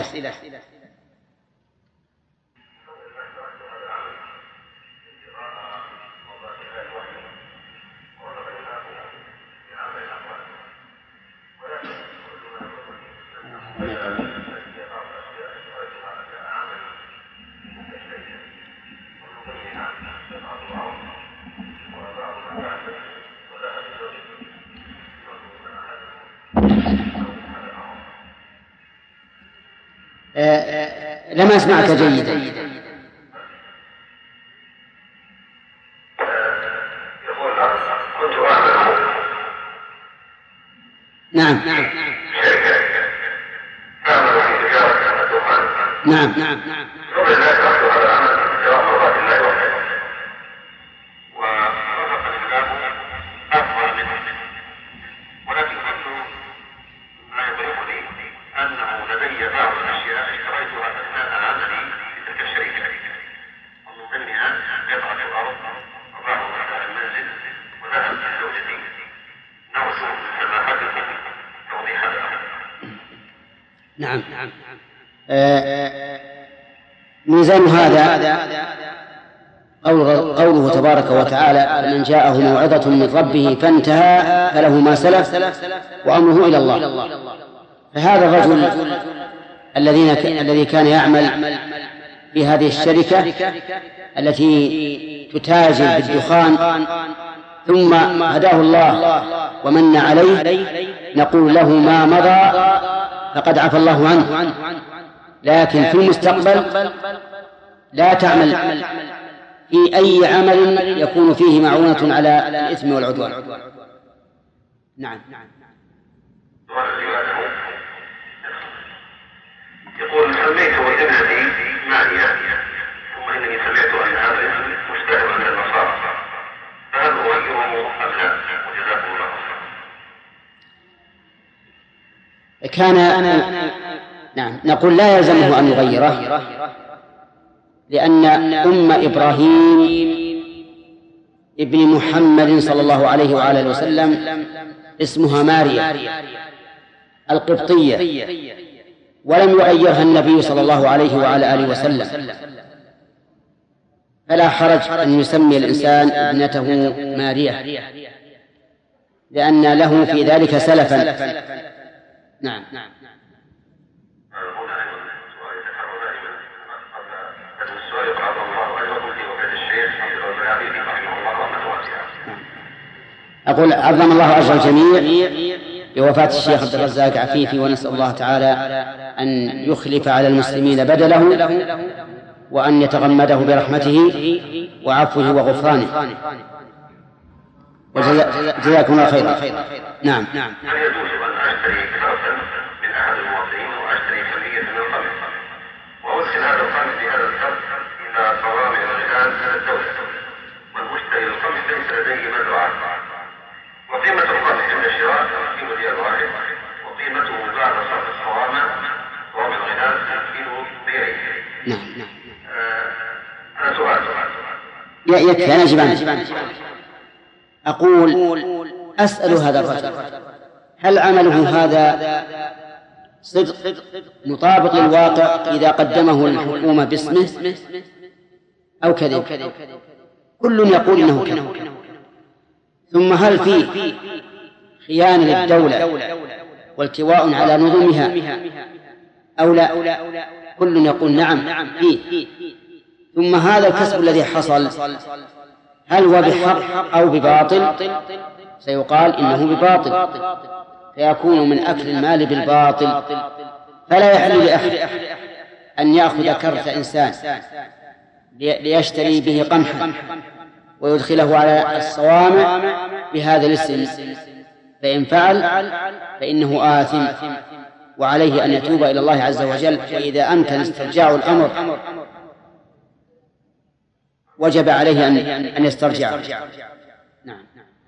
لم أسمعك جيدا. نعم نعم نعم نعم نعم نعم نعم ميزان هذا قوله تبارك وتعالى: من جاءه موعظة من ربه فانتهى فله ما سلف وأمره إلى الله. فهذا الرجل الذي كان يعمل في هذه الشركة التي تتاجر بالدخان ثم هداه الله ومن عليه، نقول له ما مضى فقد عفى الله عنه، لكن في المستقبل لا تعمل في أي عمل يكون فيه معونة على الإثم والعدوان. نعم. يقول: سميت ابنتي مانية، ثم إنني سمعت أن هذا الاسم مشتهر عند النصارى، فهل أغيره أم لا؟ وجزاكم الله خيرا. كان نعم نقول لا يلزمه أن يغيره، لأن أم إبراهيم ابن محمد صلى الله عليه وآله وسلم اسمها ماريا القبطية، ولم يغيرها النبي صلى الله عليه وعلى آله وسلم، فلا حرج أن يسمي الإنسان ابنته ماريا، لأن له في ذلك سلفا. نعم نعم أقول: عظم الله أجر الجميع بوفاة الشيخ عبد الرزاق عفيفي، ونسأل الله تعالى أن يخلف على المسلمين بدله، وأن يتغمده برحمته وعفوه وغفرانه. وجزاكم الله خيرا. نعم نعم هل يجوز أن أشتري كتابا من أحد الموظفين وأشتري كمية من القمح وأدخل هذا القمح بهذا الكرت إلى صوامع الغلال من الدولة، والمشتري القمح ليس لديه مزرعة، وفي يكفي أنا أجيب عنه. أقول أسأل هذا الرجل هل عمله هذا صدق مطابق للواقع إذا قدمه الحكومة باسمه أو كذب؟ كل يقول إنه كذب. ثم هل فيه خيانة للدولة والتواء على نظامها أو لا؟ كل يقول نعم فيه. ثم هذا الكسب الذي حصل هل هو بحق أو بباطل؟ سيقال إنه بباطل، فيكون من أكل المال بالباطل. فلا يحل لأحد أن يأخذ كرث إنسان ليشتري به قمحا ويدخله على الصوامع بهذا الاسم، فإن فعل فإنه آثم وعليه أن يتوب إلى الله عز وجل، وإذا أمكن استرجاع الأمر وجب عليه أن أن يسترجع. نعم. ما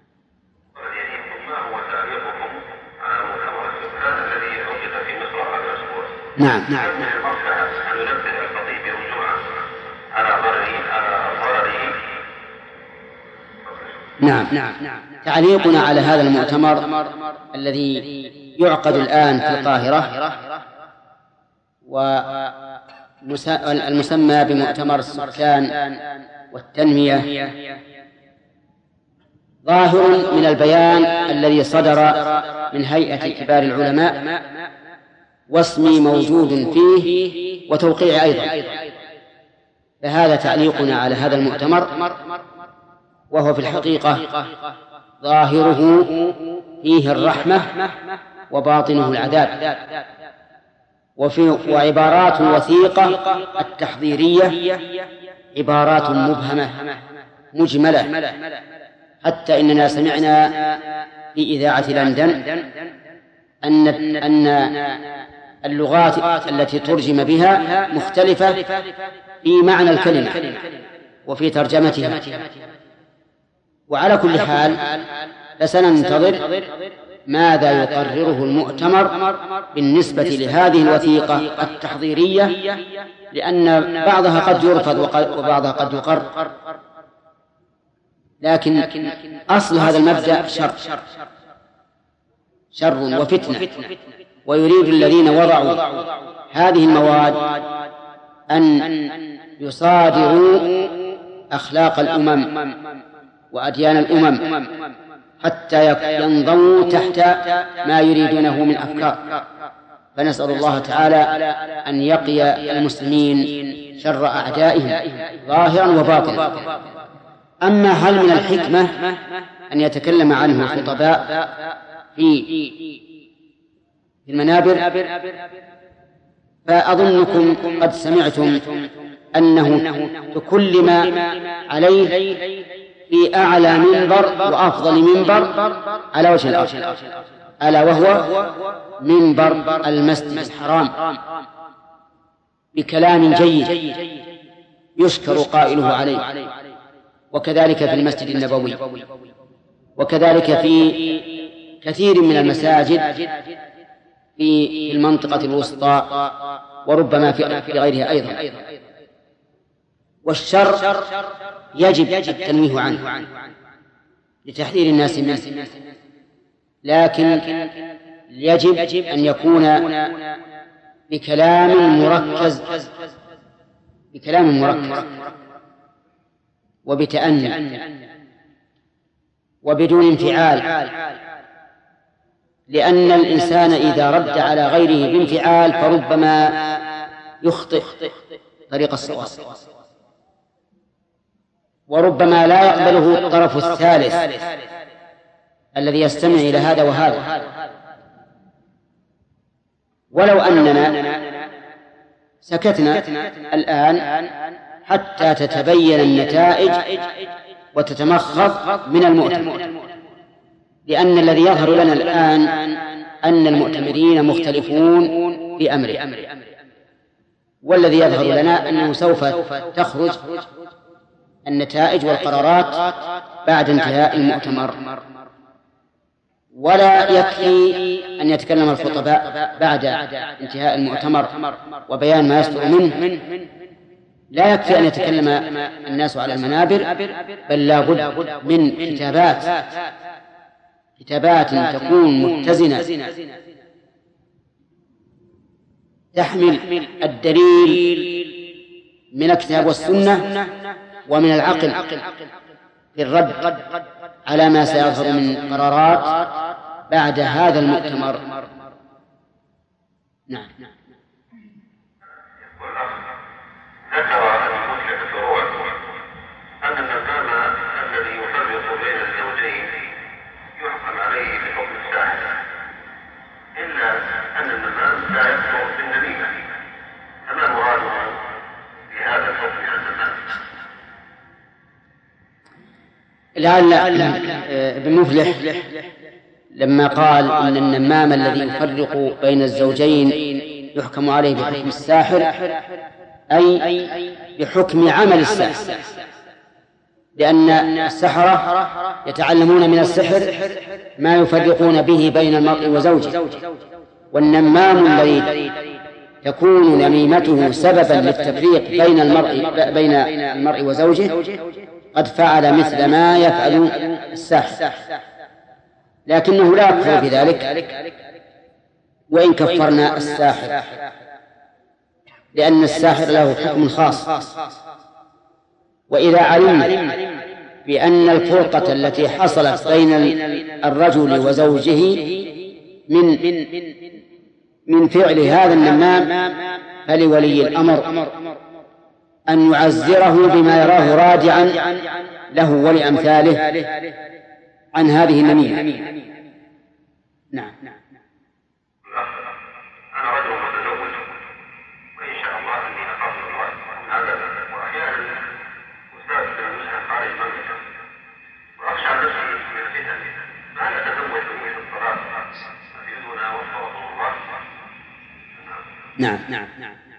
هو تعليقكم على مؤتمر السكان الذي عقد في مصر هذا الأسبوع؟ نعم نعم. من المصلحة أن ينبه الخطيب رجوعا على ضرره على ضرره. نعم نعم. تعليقنا على هذا المؤتمر الذي يعقد الآن في القاهرة والمسمى بمؤتمر السكان والتنمية ظاهر من البيان الذي صدر من هيئة كبار العلماء، واسمي موجود فيه وتوقيع أيضا. فهذا تعليقنا على هذا المؤتمر، وهو في الحقيقة ظاهره فيه الرحمة وباطنه العذاب، وفي وعبارات الوثيقة التحضيرية عبارات مبهمة مجملة، حتى إننا سمعنا في إذاعة لندن أن أن اللغات التي ترجم بها مختلفة في معنى الكلمة وفي ترجمتها. وعلى كل حال فسننتظر ماذا يقرره المؤتمر بالنسبة لهذه الوثيقة التحضيرية، لأن بعضها قد يرفض وبعضها قد يقر، لكن أصل هذا المبدأ شر شر وفتنة، ويريد الذين وضعوا هذه المواد أن يصادروا أخلاق الأمم وأديان الأمم حتى ينضووا تحت ما يريدونه من أفكار. فنسأل الله تعالى أن يقي المسلمين شر أعدائهم ظاهرا وباطنا. أما هل من الحكمة أن يتكلم عنه الخطباء في المنابر؟ فأظنكم قد سمعتم أنه تكلم عليه في أعلى منبر وأفضل منبر على وجه الأرض، ألا وهو منبر المسجد الحرام، بكلام جيد يشكر قائله عليه، وكذلك في المسجد النبوي، وكذلك في كثير من المساجد في المنطقة الوسطى، وربما في غيرها أيضا. والشر يجب التنويه عنه لتحذير الناس منه، لكن يجب أن يكون بكلام مركز بكلام مركز وبتأني وبدون انفعال، لأن الإنسان إذا رد على غيره بانفعال فربما يخطئ طريق الصواب، وربما لا يقبله الطرف الثالث الذي يستمع إلى هذا وهذا. ولو أننا سكتنا الآن حتى تتبين النتائج وتتمخض من المؤتمر، لأن الذي يظهر لنا الآن أن المؤتمرين مختلفون في أمره، والذي يظهر لنا أنه سوف تخرج النتائج والقرارات بعد انتهاء المؤتمر. ولا يكفي أن يتكلم الخطباء بعد انتهاء المؤتمر وبيان ما يصدر منه، لا يكفي أن يتكلم الناس على المنابر، بل لا بد من كتابات كتابات تكون متزنة تحمل الدليل من الكتاب والسنة ومن العقل في الرد على ما سيظهر من قرارات بعد هذا المؤتمر. نعم. ذكر المسلم فروع أن النمام الذي يفرق بين الزوجين يحكم عليه بحكم الساحر، إلا أن النمام لا يكفر بالنميمة، فما مراده بهذا الحكم عن النمام؟ لعل ابن مفلح لما قال إن النمام الذي يفرق بين الزوجين يحكم عليه بحكم الساحر أي بحكم عمل الساحر، لأن السحرة يتعلمون من السحر ما يفرقون به بين المرء وزوجه، والنمام الذي تكون نميمته سببا للتفريق بين المرء بين المرء وزوجه قد فعل مثل ما يفعل الساحر، لكنه لا يكفر بذلك وإن كفرنا الساحر، لأن الساحر له حكم خاص. وإذا علمنا بأن الفرقة التي حصلت بين الرجل وزوجه من من فعل هذا النمام، فلولي الأمر أن يعزره بما يراه راجعا له ولأمثاله عن هذه النميمة. نعم. أنا رجل متزوج وإن شاء الله أني أخاف الله من هذا، وأحيانا أسافر منها خارج المملكة وأخشى نفسي من الفتن، فهل أتزوج بنية الطلاق أفيدنا وفقكم الله؟ نعم. نعم.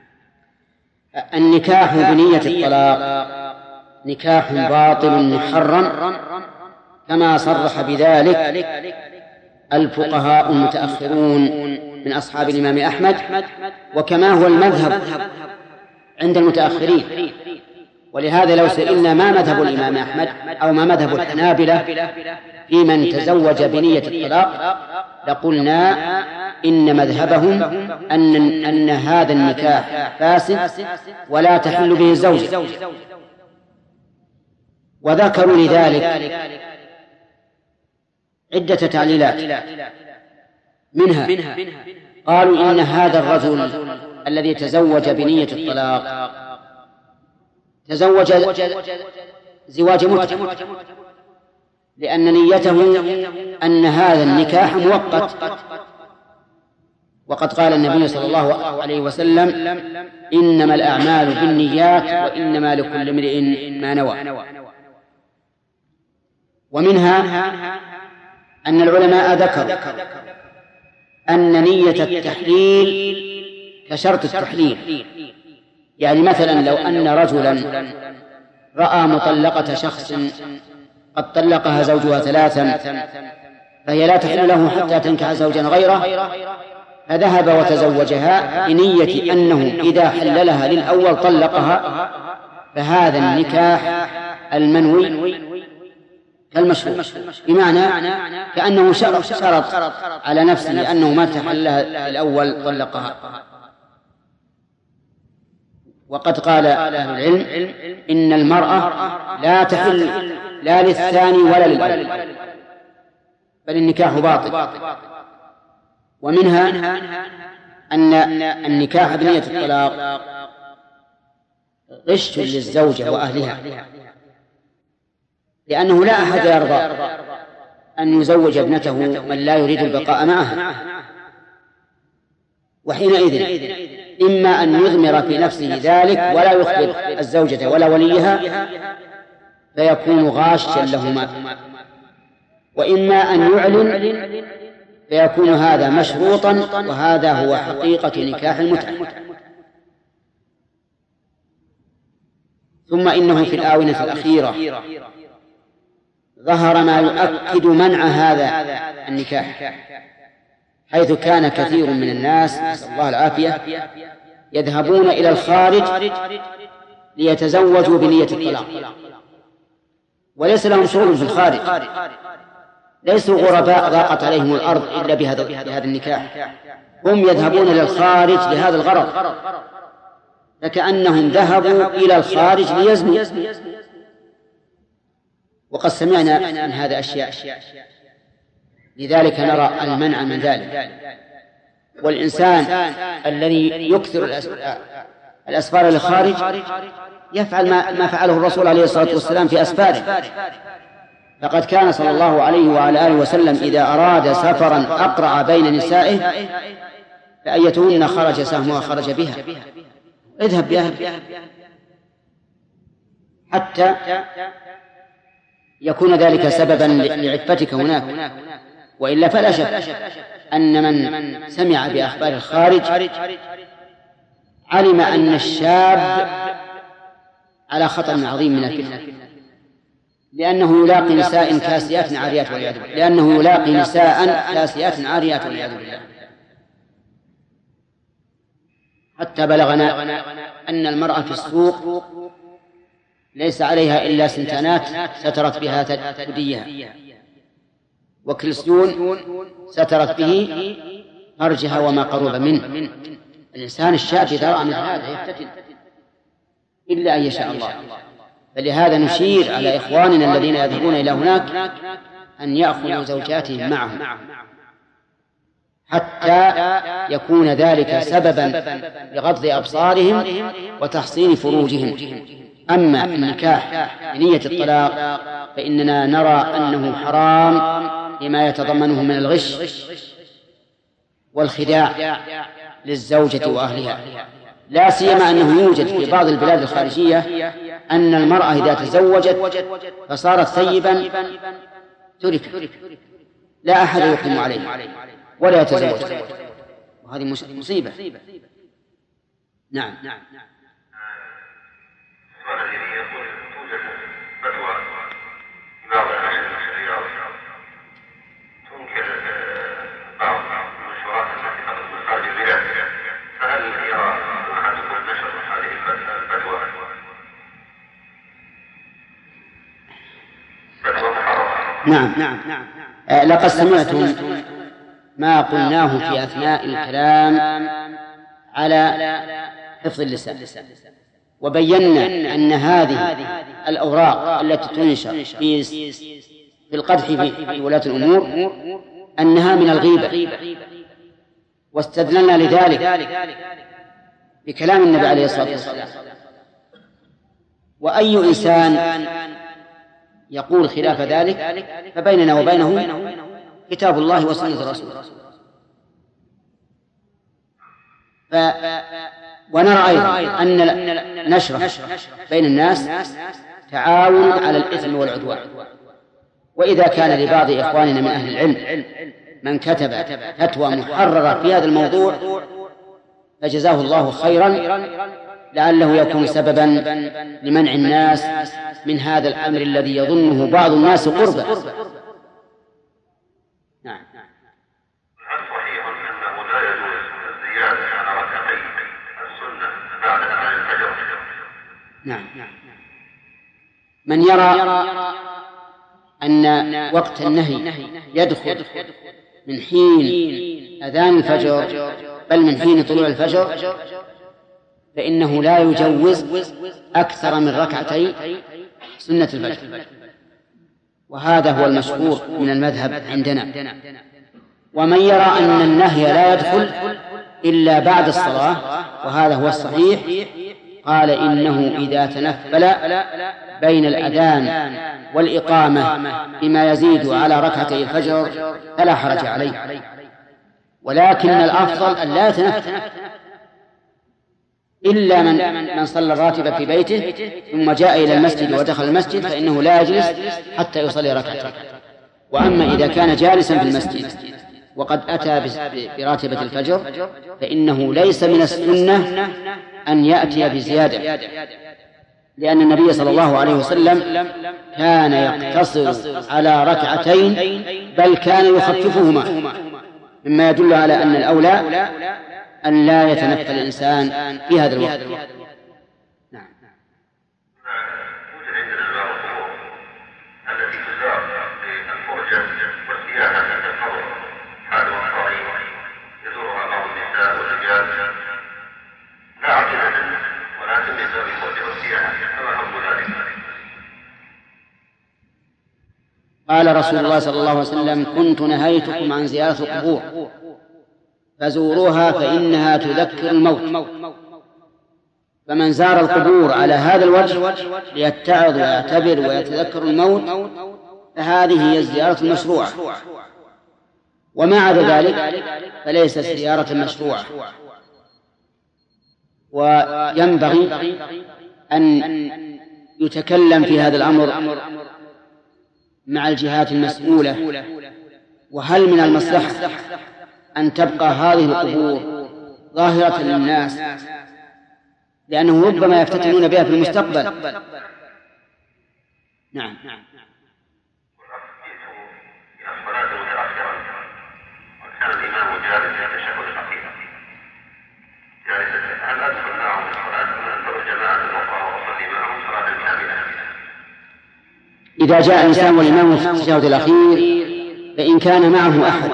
النكاح بنية الطلاق نكاح باطل محرم، كما صرح بذلك الفقهاء المتأخرون من أصحاب الإمام أحمد، وكما هو المذهب عند المتأخرين. ولهذا لو سئلنا ما مذهب الإمام أحمد أو ما مذهب الحنابلة في من تزوج بنية الطلاق لقلنا إن مذهبهم أن, أن هذا النكاح فاسد ولا تحل به الزوجة، وذكروا لذلك عدة تعليلات، منها قالوا إن هذا الرجل الذي تزوج بنية الطلاق تزوج زواج متعة، لأن نيته أن هذا النكاح مؤقت، وقد قال النبي صلى الله عليه وسلم إنما الأعمال بالنيات وإنما لكل امرئ ما نوى. ومنها أن العلماء ذكروا أن نية التحليل كشرط التحليل، يعني مثلا لو أن رجلا رأى مطلقة شخص قد طلقها زوجها ثلاثا فهي لا تحل له حتى تنكح زوجا غيره، فذهب وتزوجها بنية أنه إذا حللها للأول طلقها، فهذا النكاح المنوي كالمشروع، بمعنى كأنه شرط على نفسه أنه ما تحللها الأول طلقها. وقد قال أهل العلم إن المرأة لا تحل لا للثاني ولا للأول، بل النكاح باطل. ومنها أن النكاح بنية الطلاق غش للزوجة وأهلها، لأنه لا أحد يرضى أن يزوج ابنته من لا يريد البقاء معها، وحينئذ إما أن يضمر في نفسه ذلك ولا يخبر الزوجة ولا وليها فيكون غاشا لهما، وإما أن يعلن فيكون هذا مشروطا، وهذا هو حقيقة نكاح المتعة. ثم إنه في الآونة الأخيرة ظهر ما يؤكد منع هذا النكاح، حيث كان كثير من الناس نسأل الله العافية يذهبون إلى الخارج ليتزوجوا بنية الطلاق، وليس لهم شغل في الخارج، ليسوا غرباء ضاقت عليهم الأرض إلا بهذا, بهذا النكاح، هم يذهبون إلى الخارج لهذا الغرض، فكأنهم ذهبوا إلى الخارج ليزنوا. وقد سمعنا من هذا أشياء، لذلك نرى المنع من ذلك. والإنسان الذي يكثر الأسفار للخارج يفعل ما فعله الرسول عليه الصلاة والسلام في أسفاره، فقد كان صلى الله عليه وعلى آله وسلم إذا أراد سفرا أقرع بين نسائه فأيتهن خرج سهمها خرج بها، اذهب بها حتى يكون ذلك سببا لعفتك هناك. وإلا فلا شك أن من سمع بأخبار الخارج علم أن الشاب على خطر عظيم من الفتنة، لأنه يلاقي نساء كاسيات عاريات والعياذ بالله، لأنه يلاقي نساء كاسيات عاريات والعياذ بالله. حتى بلغنا أن المرأة في السوق ليس عليها إلا سنتانات سترت بها ثديها، وكلسيون سترت به فرجها وما قرب منه. الإنسان الشاب إذا رأى من هذا يفتتن إلا أن يشاء الله. فلهذا نشير على إخواننا الذين يذهبون إلى هناك أن يأخذوا زوجاتهم معهم حتى يكون ذلك سببا لغض أبصارهم وتحصين فروجهم. أما النكاح بنية الطلاق فإننا نرى أنه حرام لما يتضمنه من الغش والخداع للزوجة وأهلها، لا سيما أنه يوجد في بعض البلاد الخارجية أن المرأة إذا تزوجت فصارت ثيبا ترك، لا أحد يحكم عليه ولا يتزوج، وهذه مصيبة. نعم. نعم نعم آه لقد سمعتم ما قلناه في أثناء الكلام على حفظ اللسان، وبينا أن هذه الأوراق التي تنشر في في القدح في ولاة الأمور أنها من الغيبة، واستدللنا لذلك بكلام النبي عليه الصلاة والسلام. وأي إنسان يقول خلاف ذلك فبيننا وبينه كتاب الله وسنة رسوله. ف... ونرى أيضا أن نشره بين الناس تعاون على الإثم والعدوان. وإذا كان لبعض إخواننا من أهل العلم من كتب فتوى محررة في هذا الموضوع فجزاه الله خيرا، لعله يكون سببا لمنع الناس من هذا الأمر الذي يظنه بعض الناس قربا. نعم. هل صحيح أنه لا يجوز الزيادة على ركعتين السنة بعد أذان الفجر؟ نعم. من يرى أن وقت النهي يدخل من حين أذان الفجر بل من حين طلوع الفجر فإنه لا يجوز أكثر من ركعتي سنة الفجر، وهذا هو المشهور من المذهب عندنا. ومن يرى أن النهي لا يدخل إلا بعد الصلاة وهذا هو الصحيح قال إنه إذا تنفل بين الأذان والإقامة بما يزيد على ركعتي الفجر فلا حرج عليه، ولكن الأفضل أن لا يتنفل إلا من من صلى الراتبة في بيته ثم جاء إلى المسجد ودخل المسجد فإنه لا يجلس حتى يصلي ركعتين. وأما إذا كان جالسا في المسجد وقد أتى براتبة الفجر فإنه ليس من السنة أن يأتي بزيادة، لأن النبي صلى الله عليه وسلم كان يقتصر على ركعتين بل كان يخففهما، مما يدل على أن الأولى أن لا يتنفل الإنسان في هذا الوقت. نعم. قال رسول الله صلى الله عليه وسلم: كنت نهيتكم عن زيارة القبور فزوروها فإنها تذكر الموت. فمن زار القبور على هذا الوجه ليتعظ ويعتبر ويتذكر الموت فهذه هي الزيارة المشروعة، وما عدا ذلك فليست زيارة مشروعة. وينبغي أن يتكلم في هذا الأمر مع الجهات المسؤولة، وهل من المصلحة أن تبقى هذه القبور ظاهرة للناس لأنه ربما يفتتنون بها في المستقبل. نعم. وكان الإمام جالسا يتشهد الأخير جالسا، هل أدخل معهم الصلاة أم أنتظر جماعة أخرى وأصلي معهم صلاة كاملة؟ إذا جاء الإنسان والإمام في التشهد الأخير فإن كان معه أحد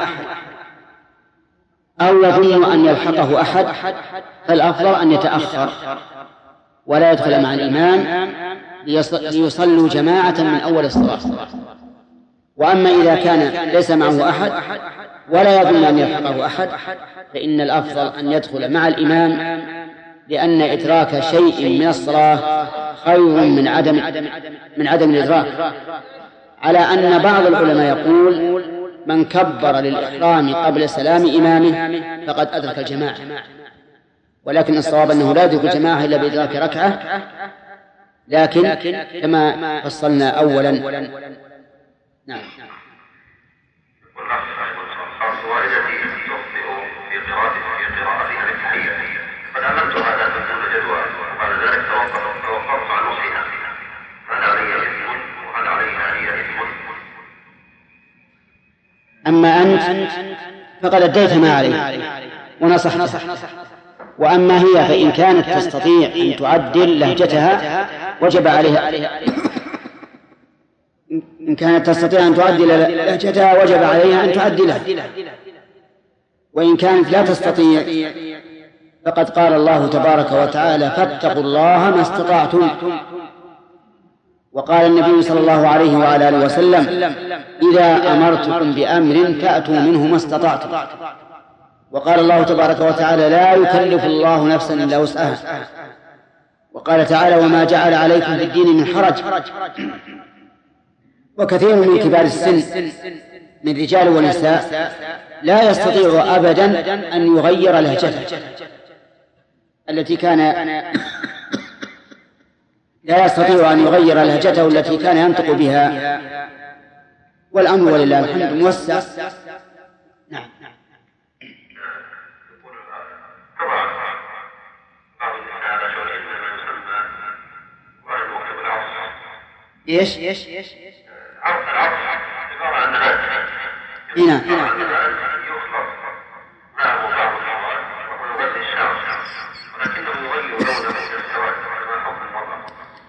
أو يظن أن يلحقه أحد فالأفضل أن يتأخر ولا يدخل مع الإمام ليصلوا جماعة من أول الصلاة. وأما إذا كان ليس معه أحد ولا يظن أن يلحقه أحد فإن الأفضل أن يدخل مع الإمام، لأن إدراك شيء من الصلاة خير من عدم من عدم الإدراك، على أن بعض العلماء يقول: من كبر للإحرام قبل سلام إمامه فقد أدرك الجماعة، ن الصواب أنه لا يدرك الجماعة إلا بإدراك ركعة، لكن كما فصلنا أولا. نعم. والدتي تخطئ في قراءتها للتحية فعلمتها لا تكون جدوى، وبعد ذلك توقفت عن نصحها، هل علي إثم وهل عليها هي إثم؟ أما أنت فقد أديت ما عليك ونصحت، وأما هي فإن كانت تستطيع أن تعدل لهجتها وجب عليها إن كانت تستطيع أن تعدل لهجتها وجب عليها أن تعدلها، وإن كانت لا تستطيع فقد قال الله تبارك وتعالى: فاتقوا الله ما استطعتم. وقال النبي صلى الله عليه وعلى آله وسلم: إذا أمرتكم بأمر فأتوا منه ما استطعتم. وقال الله تبارك وتعالى: لا يكلف الله نفسا إلا وسعها. وقال تعالى: وما جعل عليكم في الدين من حرج. وكثير من كبار السن من رجال ونساء لا يستطيع أبدا أن يغير لهجته التي كان لا يستطيع أن يغير لهجته التي كان ينطق بها، والأمر ولله الحمد موسع. نعم. طبعا بعض النساء على شغل ما يسمى وعلى الوقت بالعصر. ايش؟ ايش؟ ايش؟ عصر العصر عبارة عن نبات. هنا. يخلط معه بعض المواد وهو نبات الشعر، ولكنه يغير لونه إلى السواد كما حكم المرأة.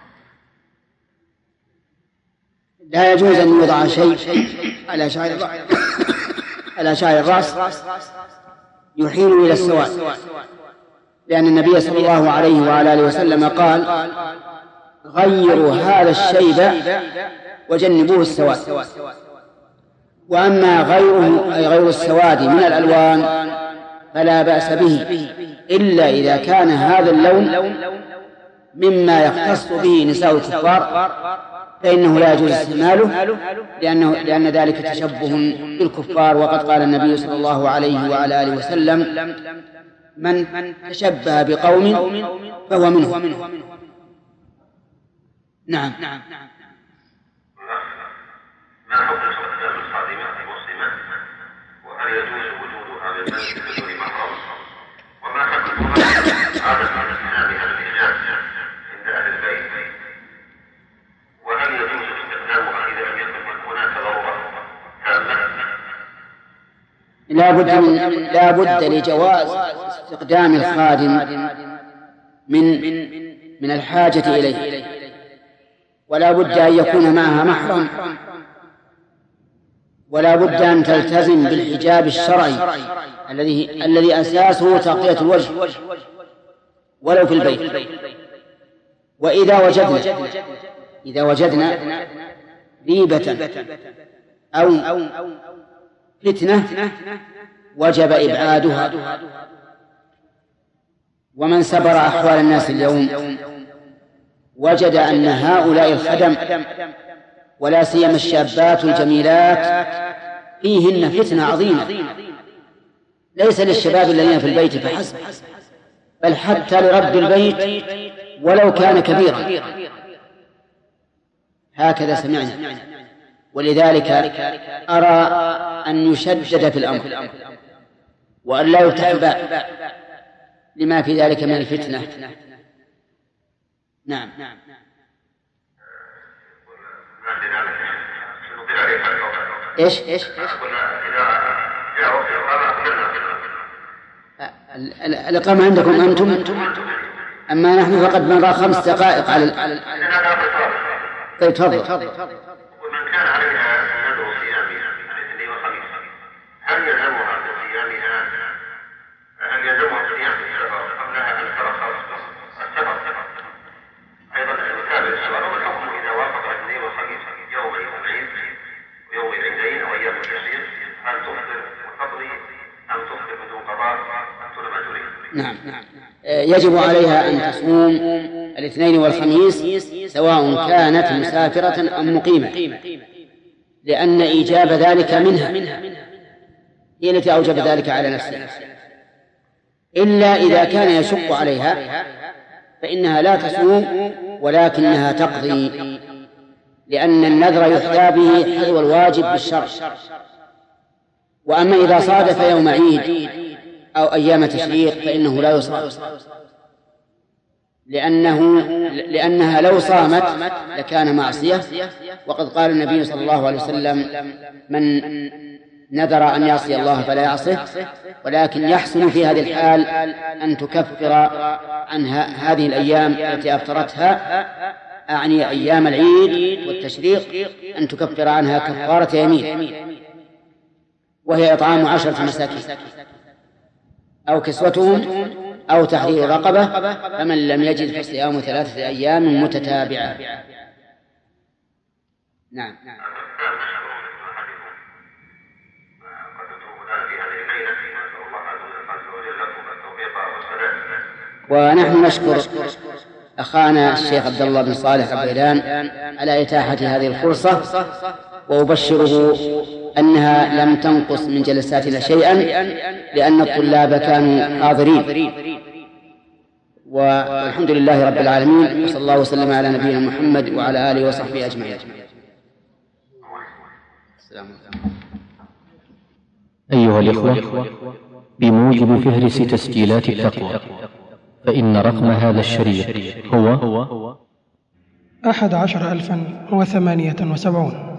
لا يجوز أن يوضع شيء على شعر على شعر الرأس يحيل إلى السواد، لأن النبي صلى الله عليه وعلى آله وسلم قال: غيروا هذا الشيب وجنبوه السواد. وأما غيره أي غير السواد من الألوان فلا بأس به، إلا إذا كان هذا اللون مما يختص به نساء الكفار فإنه لا يجوز استعماله، لأنه لأن ذلك تشبه بالكفار. وقد قال النبي صلى الله عليه وعلى آله وسلم: من تشبه بقوم فهو منه. نعم. ما حكم استخدام الخادمة المسلمة، وهل يجوز وجودها بالبيت بدون محرم؟ وما حكم عادة استخدامها للحجاب عند أهل البيت؟ وهل يجوز استخدامها إذا لم يكن هناك ضرورة تامة؟ لا بد من لا بد لجواز استخدام الخادم من من الحاجة إليه، ولا بد أن يكون معها محرم، ولا بد أن تلتزم بالحجاب الشرعي الذي الذي أساسه تغطية الوجه ولو في البيت. وإذا وجدنا إذا وجدنا ريبة أو فتنة وجب إبعادها. ومن سبر أحوال الناس اليوم وجد أن هؤلاء الخدم ولا سيما الشابات الجميلات فيهن فتنة عظيمة، ليس للشباب الذين في البيت فحسب، بل حتى لرب البيت ولو كان كبيرا. هكذا سمعنا. ولذلك أرى أن يشدد في الأمر وأن لا يفتح الباب لما في ذلك من الفتنة. نعم. إيش إيش الإقامة عندكم أنتم، أما نحن فقد نرى خمس دقائق على ال... طيب تفضل. ومن كان عليها نذر صيامها الاثنين والخميس هل يلزمها بصيامها؟ هل يلزمها صيام السفر قبلها أن ترخص السفر؟ أيضا المتابع السفر والحكم إذا وافق الاثنين والخميس يوم العيد ويوم العيدين أو أيام التشريق، هل تفطر وتقضي أم تفطر بدون قضاء أم تلم أجرين؟ نعم. يجب عليها أن تصوم الاثنين والخميس سواء كانت مسافرة أم مقيمة، لأن إيجاب ذلك منها هي التي أوجب ذلك على نفسها، إلا إذا كان يشق عليها فإنها لا تصوم ولكنها تقضي، لأن النذر يحتى به حذو الواجب بالشرع. وأما إذا صادف يوم عيد أو أيام تشريق فإنه لا يصام، لأنه لأنها لو صامت لكان معصية. وقد قال النبي صلى الله عليه وسلم: من نذر أن يعصي الله فلا يعصيه، ولكن يحسن في هذه الحال أن تكفر عنها هذه الأيام التي أفطرتها، أعني أيام العيد والتشريق، أن تكفر عنها كفارة يمين، وهي إطعام عشرة مساكين أو كسوتهم أو تحرير رقبة، فمن لم يجد فصيام ثلاثة أيام متتابعة. نعم. ونحن نشكر أخانا الشيخ عبد الله بن صالح البيلان على إتاحة هذه الفرصة، وأبشره أنها لم تنقص من جلساتنا شيئا، لأن الطلاب كانوا حاضرين. والحمد لله رب العالمين، وصلى الله وسلم على نبينا محمد وعلى آله وصحبه أجمعين. السلام عليكم. أيها الإخوة، بموجب فهرس تسجيلات التقوى، فإن رقم هذا الشريط هو أحد عشر ألفا وثمانية وسبعون.